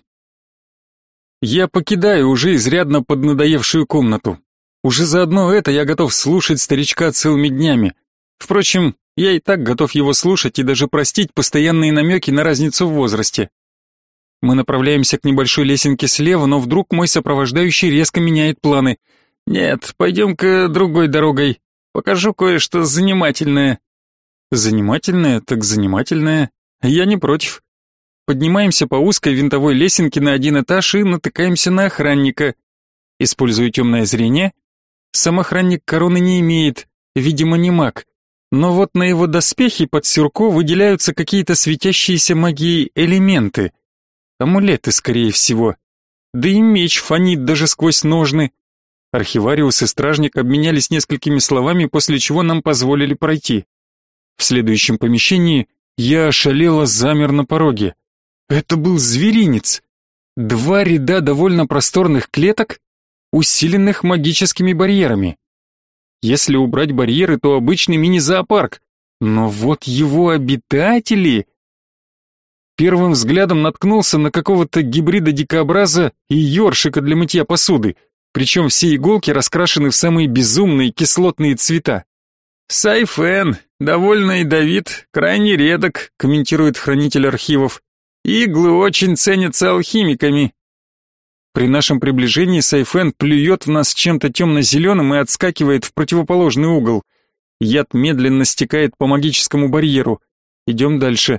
S2: Я покидаю уже изрядно поднадоевшую комнату. Уже заодно это я готов слушать старичка целыми днями. Впрочем, я и так готов его слушать и даже простить постоянные намеки на разницу в возрасте. Мы направляемся к небольшой лесенке слева, но вдруг мой сопровождающий резко меняет планы. Нет, пойдем-ка другой дорогой. Покажу кое-что занимательное. Занимательное, так занимательное. Я не против. Поднимаемся по узкой винтовой лесенке на один этаж и натыкаемся на охранника. Использую темное зрение. Сам охранник короны не имеет, видимо, не маг. Но вот на его доспехе под сюрко выделяются какие-то светящиеся магией элементы. Амулеты, скорее всего. Да и меч фонит даже сквозь ножны. Архивариус и стражник обменялись несколькими словами, после чего нам позволили пройти. В следующем помещении я ошалело замер на пороге. Это был зверинец. Два ряда довольно просторных клеток, усиленных магическими барьерами. Если убрать барьеры, то обычный мини-зоопарк. Но вот его обитатели... Первым взглядом наткнулся на какого-то гибрида дикобраза и ёршика для мытья посуды, причем все иголки раскрашены в самые безумные кислотные цвета. «Сайфен, довольно ядовит, крайне редок», — комментирует хранитель архивов. «Иглы очень ценятся алхимиками». При нашем приближении Сайфен плюет в нас чем-то темно-зеленым и отскакивает в противоположный угол. Яд медленно стекает по магическому барьеру. Идем дальше.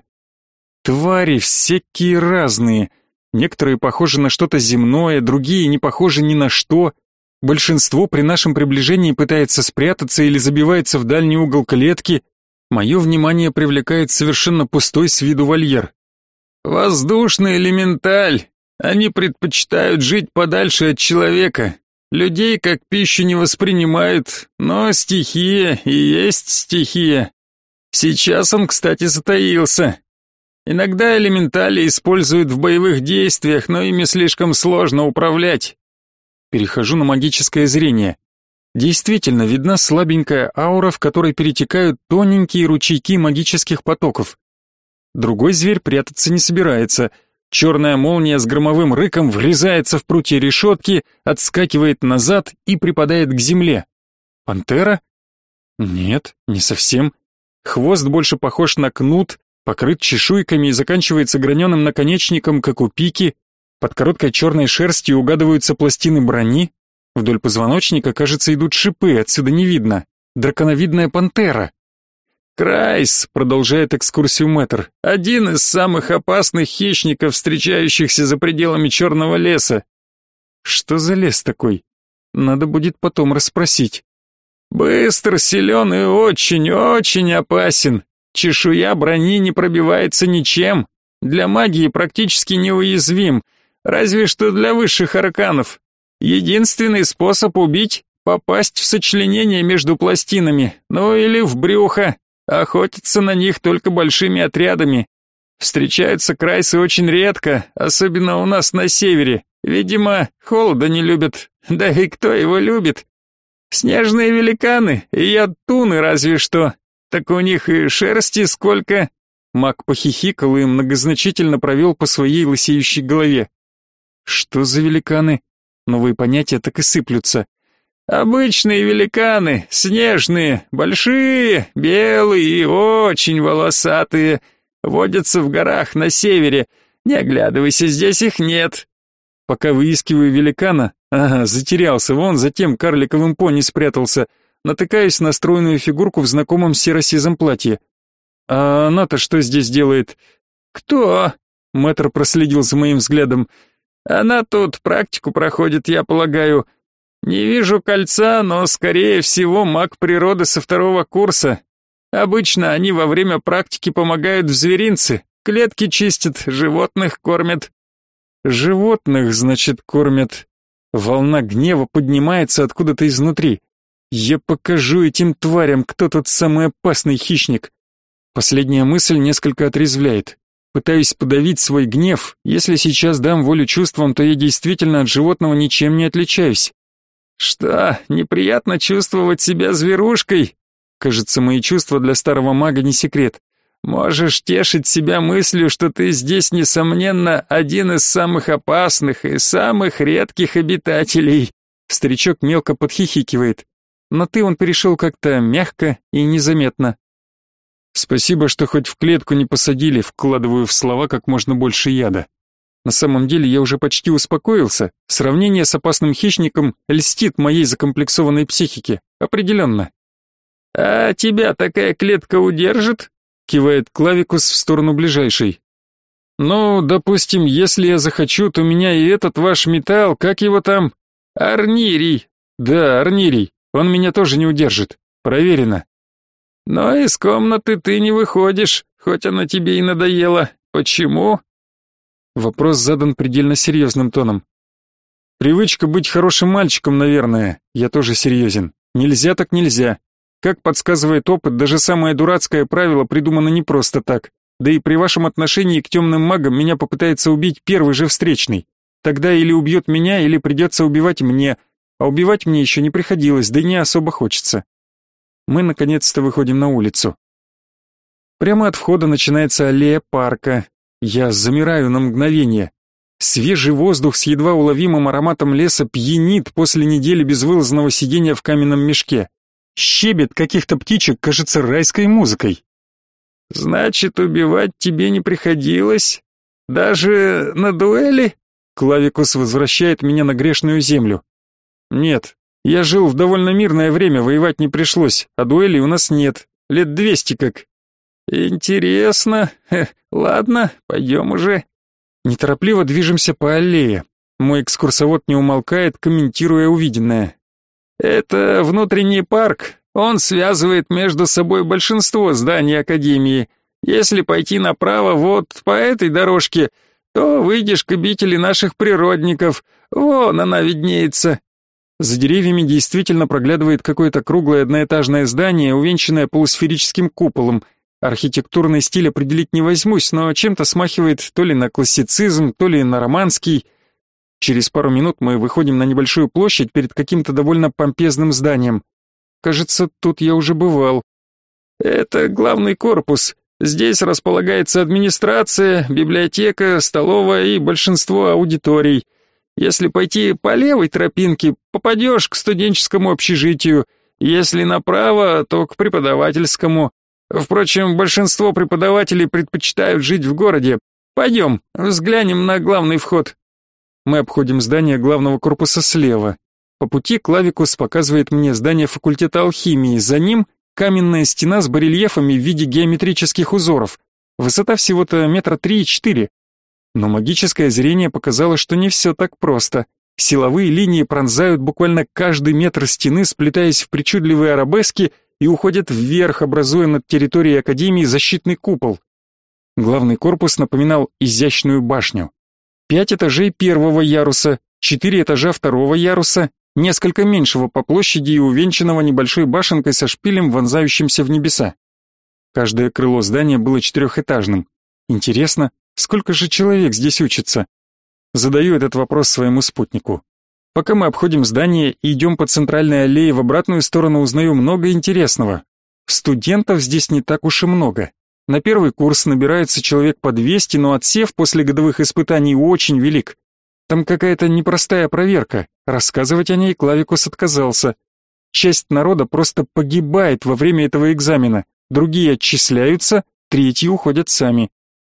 S2: Твари всякие разные. Некоторые похожи на что-то земное, другие не похожи ни на что. Большинство при нашем приближении пытается спрятаться или забивается в дальний угол клетки. Мое внимание привлекает совершенно пустой с виду вольер. «Воздушный элементаль! Они предпочитают жить подальше от человека. Людей как пищу не воспринимают, но стихия и есть стихия. Сейчас он, кстати, затаился. Иногда элементали используют в боевых действиях, но ими слишком сложно управлять. Перехожу на магическое зрение. Действительно, видна слабенькая аура, в которой перетекают тоненькие ручейки магических потоков. Другой зверь прятаться не собирается. Черная молния с громовым рыком врезается в прутья решетки, отскакивает назад и припадает к земле. Пантера? Нет, не совсем. Хвост больше похож на кнут, покрыт чешуйками и заканчивается граненым наконечником, как у пики. Под короткой черной шерстью угадываются пластины брони. Вдоль позвоночника, кажется, идут шипы, отсюда не видно. Драконовидная пантера. Крайс, продолжает экскурсию мэтр, один из самых опасных хищников, встречающихся за пределами черного леса. Что за лес такой? Надо будет потом расспросить. Быстр, силен и очень-очень опасен. Чешуя брони не пробивается ничем. Для магии практически неуязвим, разве что для высших арканов. Единственный способ убить — попасть в сочленение между пластинами, ну или в брюхо. Охотятся на них только большими отрядами. Встречаются крайсы очень редко, особенно у нас на севере. Видимо, холода не любят. Да и кто его любит? Снежные великаны и ядтуны разве что. Так у них и шерсти сколько. Маг похихикал и многозначительно провел по своей лысеющей голове. Что за великаны? Новые понятия так и сыплются. Обычные великаны, снежные, большие, белые и очень волосатые, водятся в горах на севере. Не оглядывайся, здесь их нет. Пока выискиваю великана, ага, затерялся, вон за тем карликовым пони спрятался, натыкаюсь на стройную фигурку в знакомом серо-сизом платье. А она-то что здесь делает? Кто? Мэтр проследил за моим взглядом. Она тут практику проходит, я полагаю. Не вижу кольца, но, скорее всего, маг природы со второго курса. Обычно они во время практики помогают в зверинце, клетки чистят, животных кормят. Животных, значит, кормят. Волна гнева поднимается откуда-то изнутри. Я покажу этим тварям, кто тут самый опасный хищник. Последняя мысль несколько отрезвляет. Пытаюсь подавить свой гнев. Если сейчас дам волю чувствам, то я действительно от животного ничем не отличаюсь. Что, неприятно чувствовать себя зверушкой? Кажется, мои чувства для старого мага не секрет. Можешь тешить себя мыслью, что ты здесь, несомненно, один из самых опасных и самых редких обитателей. Старичок мелко подхихикивает. Но ты он перешел как-то мягко и незаметно. Спасибо, что хоть в клетку не посадили, вкладываю в слова как можно больше яда. На самом деле я уже почти успокоился. Сравнение с опасным хищником льстит моей закомплексованной психике. Определенно. «А тебя такая клетка удержит?» — кивает Клавикус в сторону ближайшей. «Ну, допустим, если я захочу, то меня и этот ваш металл, как его там? Арнирий». «Да, Арнирий. Он меня тоже не удержит. Проверено». «Но из комнаты ты не выходишь, хоть она тебе и надоела. Почему?» Вопрос задан предельно серьезным тоном. Привычка быть хорошим мальчиком, наверное. Я тоже серьезен. Нельзя так нельзя. Как подсказывает опыт, даже самое дурацкое правило придумано не просто так. Да и при вашем отношении к темным магам меня попытается убить первый же встречный. Тогда или убьет меня, или придется убивать мне. А убивать мне еще не приходилось, да и не особо хочется. Мы наконец-то выходим на улицу. Прямо от входа начинается аллея парка. Я замираю на мгновение. Свежий воздух с едва уловимым ароматом леса пьянит после недели безвылазного сидения в каменном мешке. Щебет каких-то птичек кажется райской музыкой. «Значит, убивать тебе не приходилось? Даже на дуэли?» Клавикус возвращает меня на грешную землю. «Нет, я жил в довольно мирное время, воевать не пришлось, а дуэлей у нас нет, лет двести как». «Интересно. Хе, ладно, пойдем уже». Неторопливо движемся по аллее. Мой экскурсовод не умолкает, комментируя увиденное. «Это внутренний парк. Он связывает между собой большинство зданий Академии. Если пойти направо вот по этой дорожке, то выйдешь к обители наших природников. Вон она виднеется».
S1: За деревьями действительно проглядывает какое-то круглое одноэтажное здание, увенчанное полусферическим куполом. Архитектурный стиль определить не возьмусь, но чем-то смахивает то ли на классицизм, то ли на романский. Через пару минут мы выходим на небольшую площадь перед каким-то довольно помпезным зданием. Кажется, тут я уже бывал.
S2: Это главный корпус. Здесь располагается администрация, библиотека, столовая и большинство аудиторий. Если пойти по левой тропинке, попадешь к студенческому общежитию. Если направо, то к преподавательскому. Впрочем, большинство преподавателей предпочитают жить в городе. Пойдем, взглянем на главный вход.
S1: Мы обходим здание главного корпуса слева. По пути Клавикус показывает мне здание факультета алхимии. За ним каменная стена с барельефами в виде геометрических узоров. Высота всего-то метра три-четыре. Но магическое зрение показало, что не все так просто. Силовые линии пронзают буквально каждый метр стены, сплетаясь в причудливые арабески, и уходят вверх, образуя над территорией Академии защитный купол. Главный корпус напоминал изящную башню. Пять этажей первого яруса, четыре этажа второго яруса, несколько меньшего по площади и увенчанного небольшой башенкой со шпилем, вонзающимся в небеса. Каждое крыло здания было четырехэтажным. Интересно, сколько же человек здесь учится? Задаю этот вопрос своему спутнику. Пока мы обходим здание и идем по центральной аллее в обратную сторону, узнаю много интересного. Студентов здесь не так уж и много. На первый курс набирается человек по двести, но отсев после годовых испытаний очень велик. Там какая-то непростая проверка. Рассказывать о ней Клавикус отказался. Часть народа просто погибает во время этого экзамена, другие отчисляются, третьи уходят сами.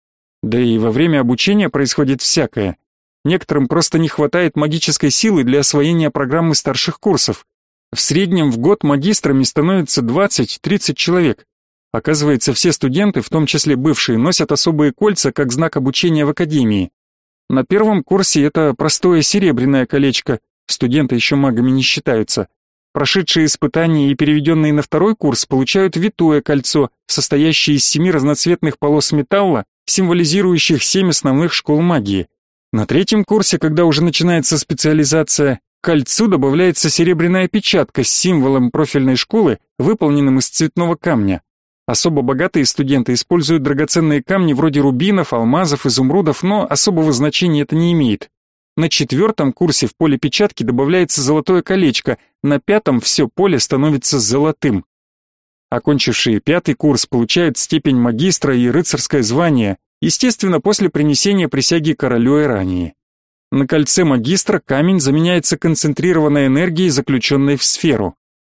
S1: Да и во время обучения происходит всякое. Некоторым просто не хватает магической силы для освоения программы старших курсов. В среднем в год магистрами становится двадцать-тридцать человек. Оказывается, все студенты, в том числе бывшие, носят особые кольца как знак обучения в академии. На первом курсе это простое серебряное колечко, студенты еще магами не считаются. Прошедшие испытания и переведенные на второй курс получают витое кольцо, состоящее из семи разноцветных полос металла, символизирующих семь основных школ магии. На третьем курсе, когда уже начинается специализация, к кольцу добавляется серебряная печатка с символом профильной школы, выполненным из цветного камня. Особо богатые студенты используют драгоценные камни вроде рубинов, алмазов, изумрудов, но особого значения это не имеет. На четвертом курсе в поле печатки добавляется золотое колечко, на пятом все поле становится золотым. Окончившие пятый курс получают степень магистра и рыцарское звание, естественно, после принесения присяги королю Ирании. На кольце магистра камень заменяется концентрированной энергией, заключенной в сферу.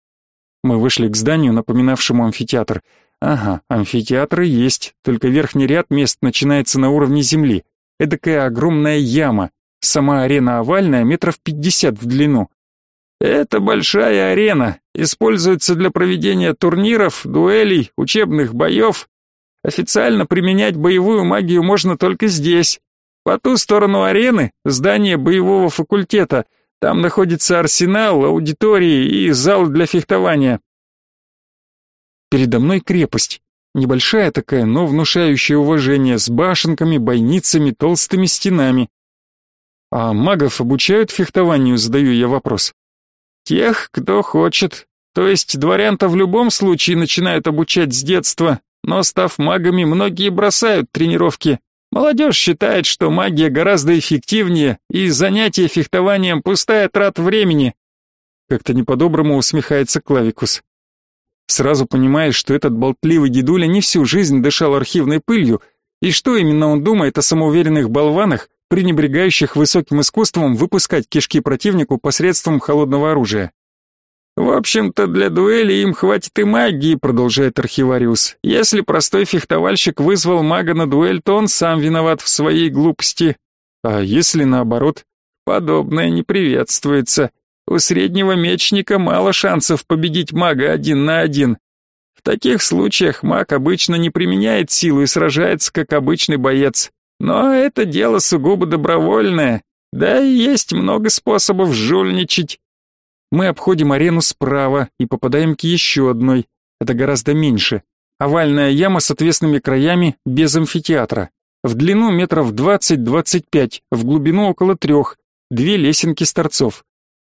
S1: Мы вышли к зданию, напоминавшему амфитеатр. Ага, амфитеатры есть, только верхний ряд мест начинается на уровне земли. Эдакая огромная яма. Сама арена овальная, метров пятьдесят в длину. Это большая арена, используется для проведения турниров, дуэлей, учебных боев. Официально применять боевую магию можно только здесь. По ту сторону арены здание боевого факультета. Там находится арсенал, аудитории и зал для фехтования. Передо мной крепость. Небольшая такая, но внушающая уважение, с башенками, бойницами, толстыми стенами. А магов обучают фехтованию, задаю я вопрос. Тех, кто хочет. То есть дворян-то в любом случае начинают обучать с детства, но став магами, многие бросают тренировки. Молодежь считает, что магия гораздо эффективнее, и занятие фехтованием пустая трата времени. Как-то не по-доброму усмехается Клавикус. Сразу понимаешь, что этот болтливый дедуля не всю жизнь дышал архивной пылью, и что именно он думает о самоуверенных болванах, пренебрегающих высоким искусством выпускать кишки противнику посредством холодного оружия. В общем-то, для дуэли им хватит и магии, продолжает архивариус. Если простой фехтовальщик вызвал мага на дуэль, то он сам виноват в своей глупости. А если наоборот? Подобное не приветствуется. У среднего мечника мало шансов победить мага один на один. В таких случаях маг обычно не применяет силу и сражается как обычный боец. Но это дело сугубо добровольное. Да и есть много способов жульничать. Мы обходим арену справа и попадаем к еще одной. Это гораздо меньше. Овальная яма с отвесными краями, без амфитеатра. В длину метров двадцать-двадцать пять, в глубину около трех, две лесенки с торцов.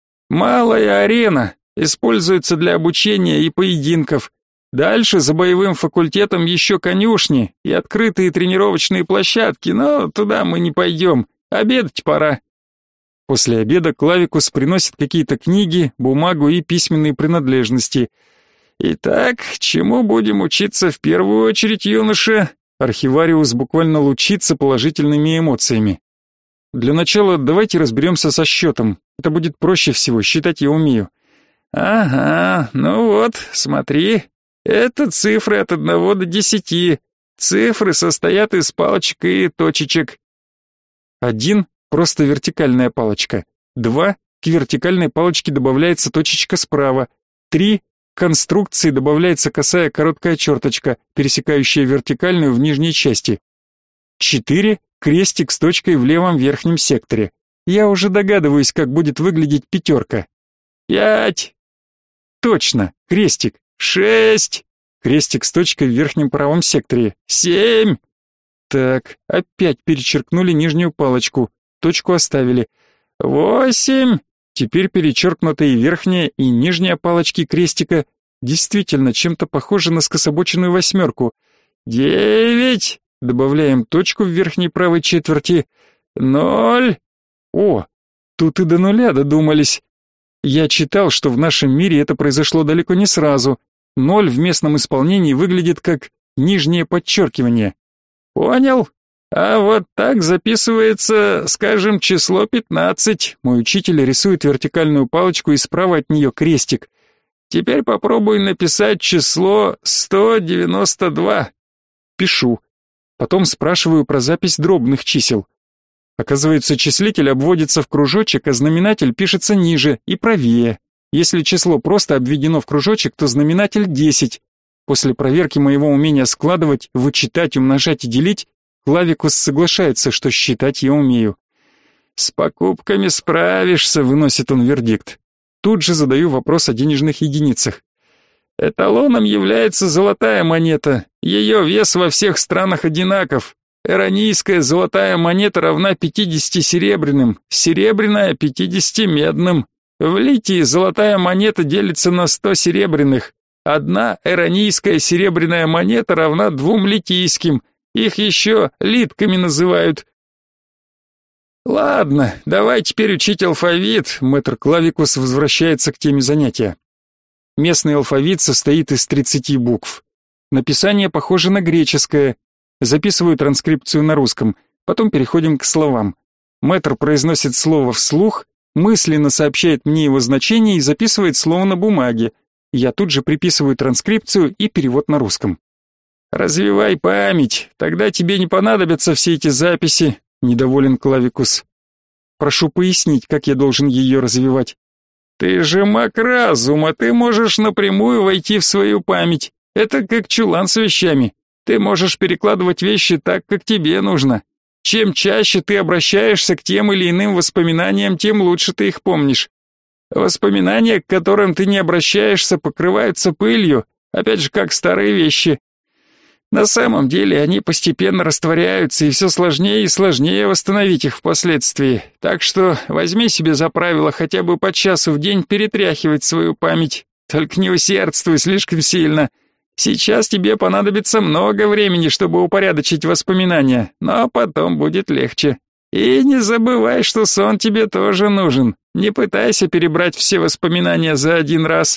S1: Малая арена, используется для обучения и поединков. Дальше за боевым факультетом еще конюшни и открытые тренировочные площадки, но туда мы не пойдем, обедать пора. После обеда Клавикус приносит какие-то книги, бумагу и письменные принадлежности. Итак, чему будем учиться в первую очередь, юноша? Архивариус буквально лучится положительными эмоциями. Для начала давайте разберемся со счетом. Это будет проще всего, считать я умею. Ага, ну вот, смотри. Это цифры от одного до десяти. Цифры состоят из палочек и точечек. Один — просто вертикальная палочка. Два — к вертикальной палочке добавляется точечка справа. Три — к конструкции добавляется косая короткая черточка, пересекающая вертикальную в нижней части. Четыре — крестик с точкой в левом верхнем секторе. Я уже догадываюсь, как будет выглядеть пятерка. Пять. Точно, крестик. Шесть. Крестик с точкой в верхнем правом секторе. Семь. Так, опять перечеркнули нижнюю палочку. Точку оставили. Восемь. Теперь перечеркнуты и верхняя, и нижняя палочки крестика. Действительно, чем-то похоже на скособоченную восьмерку. Девять. Добавляем точку в верхней правой четверти. Ноль. О, тут и до нуля додумались. Я читал, что в нашем мире это произошло далеко не сразу. Ноль в местном исполнении выглядит как нижнее подчеркивание. Понял? А вот так записывается, скажем, число пятнадцать. Мой учитель рисует вертикальную палочку и справа от нее крестик. Теперь попробуй написать число сто девяносто два. Пишу. Потом спрашиваю про запись дробных чисел. Оказывается, числитель обводится в кружочек, а знаменатель пишется ниже и правее. Если число просто обведено в кружочек, то знаменатель десять. После проверки моего умения складывать, вычитать, умножать и делить, Клавикус соглашается, что считать я умею. «С покупками справишься», — выносит он вердикт. Тут же задаю вопрос о денежных единицах. Эталоном является золотая монета. Ее вес во всех странах одинаков. Эронийская золотая монета равна пятидесяти серебряным, серебряная — пятидесяти медным. В Литии золотая монета делится на сто серебряных. Одна эронийская серебряная монета равна двум литийским. Их еще литками называют. Ладно, давай теперь учить алфавит. Мэтр Клавикус возвращается к теме занятия. Местный алфавит состоит из тридцати букв. Написание похоже на греческое. Записываю транскрипцию на русском, потом переходим к словам. Мэтр произносит слово вслух, мысленно сообщает мне его значение и записывает слово на бумаге. Я тут же приписываю транскрипцию и перевод на русском. «Развивай память, тогда тебе не понадобятся все эти записи», — недоволен Клавикус. «Прошу пояснить, как я должен ее развивать». «Ты же маг разума, ты можешь напрямую войти в свою память. Это как чулан с вещами. Ты можешь перекладывать вещи так, как тебе нужно. Чем чаще ты обращаешься к тем или иным воспоминаниям, тем лучше ты их помнишь. Воспоминания, к которым ты не обращаешься, покрываются пылью, опять же, как старые вещи. На самом деле они постепенно растворяются, и все сложнее и сложнее восстановить их впоследствии. Так что возьми себе за правило хотя бы по часу в день перетряхивать свою память. Только не усердствуй слишком сильно. Сейчас тебе понадобится много времени, чтобы упорядочить воспоминания, но потом будет легче. И не забывай, что сон тебе тоже нужен. Не пытайся перебрать все воспоминания за один раз.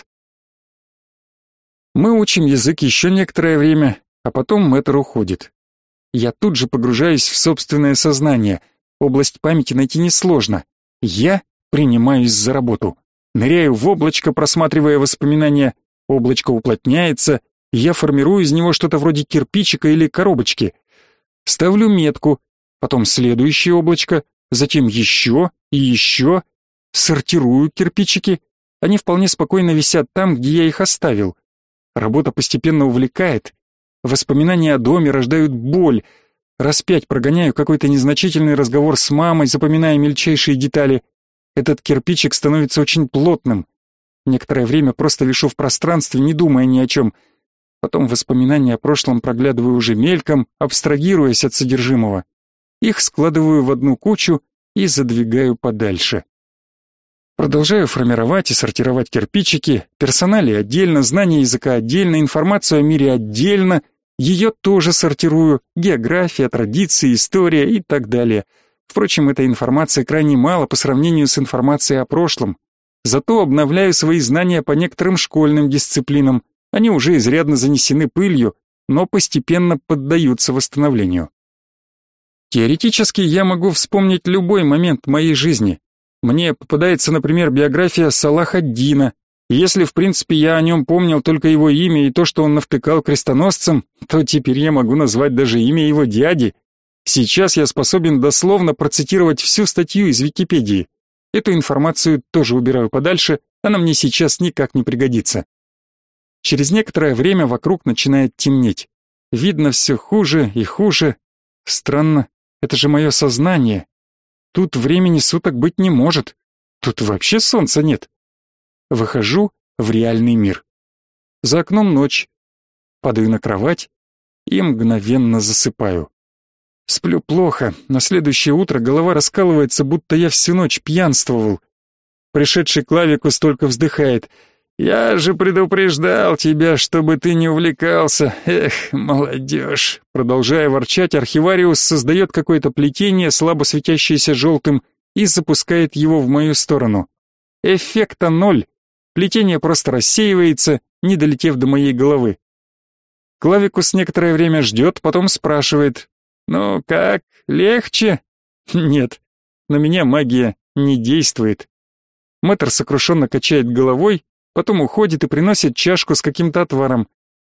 S1: Мы учим язык еще некоторое время, а потом мэтр уходит. Я тут же погружаюсь в собственное сознание. Область памяти найти несложно. Я принимаюсь за работу. Ныряю в облачко, просматривая воспоминания. Облачко уплотняется, я формирую из него что-то вроде кирпичика или коробочки. Ставлю метку, потом следующее облачко, затем еще и еще. Сортирую кирпичики. Они вполне спокойно висят там, где я их оставил. Работа постепенно увлекает. Воспоминания о доме рождают боль. Раз пять прогоняю какой-то незначительный разговор с мамой, запоминая мельчайшие детали. Этот кирпичик становится очень плотным. Некоторое время просто вишу в пространстве, не думая ни о чем. Потом воспоминания о прошлом проглядываю уже мельком, абстрагируясь от содержимого. их складываю в одну кучу и задвигаю подальше. Продолжаю формировать и сортировать кирпичики, персоналии отдельно, знания языка отдельно, информацию о мире отдельно, ее тоже сортирую, география, традиции, история и так далее. Впрочем, этой информации крайне мало по сравнению с информацией о прошлом. Зато обновляю свои знания по некоторым школьным дисциплинам. Они уже изрядно занесены пылью, но постепенно поддаются восстановлению. Теоретически я могу вспомнить любой момент моей жизни. Мне попадается, например, биография Салах ад-Дина. И если, в принципе, я о нем помнил только его имя и то, что он навтыкал крестоносцам, то теперь я могу назвать даже имя его дяди. Сейчас я способен дословно процитировать всю статью из Википедии. Эту информацию тоже убираю подальше, она мне сейчас никак не пригодится. Через некоторое время вокруг начинает темнеть. Видно все хуже и хуже. Странно, это же мое сознание. Тут времени суток быть не может. Тут вообще солнца нет. Выхожу в реальный мир. За окном ночь. Падаю на кровать и мгновенно засыпаю. Сплю плохо, на следующее утро голова раскалывается, будто я всю ночь пьянствовал. Пришедший Клавикус только вздыхает. «Я же предупреждал тебя, чтобы ты не увлекался. Эх, молодежь!» Продолжая ворчать, архивариус создает какое-то плетение, слабо светящееся желтым, и запускает его в мою сторону. Эффекта ноль. Плетение просто рассеивается, не долетев до моей головы. Клавикус некоторое время ждет, потом спрашивает: «Ну как, легче?» Нет, на меня магия не действует. Мэтр сокрушенно качает головой, потом уходит и приносит чашку с каким-то отваром.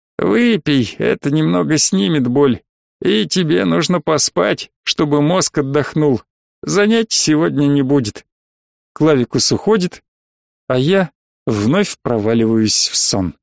S1: «Выпей, это немного снимет боль. И тебе нужно поспать, чтобы мозг отдохнул. Занятий сегодня не будет». Клавикус уходит, а я вновь проваливаюсь в сон.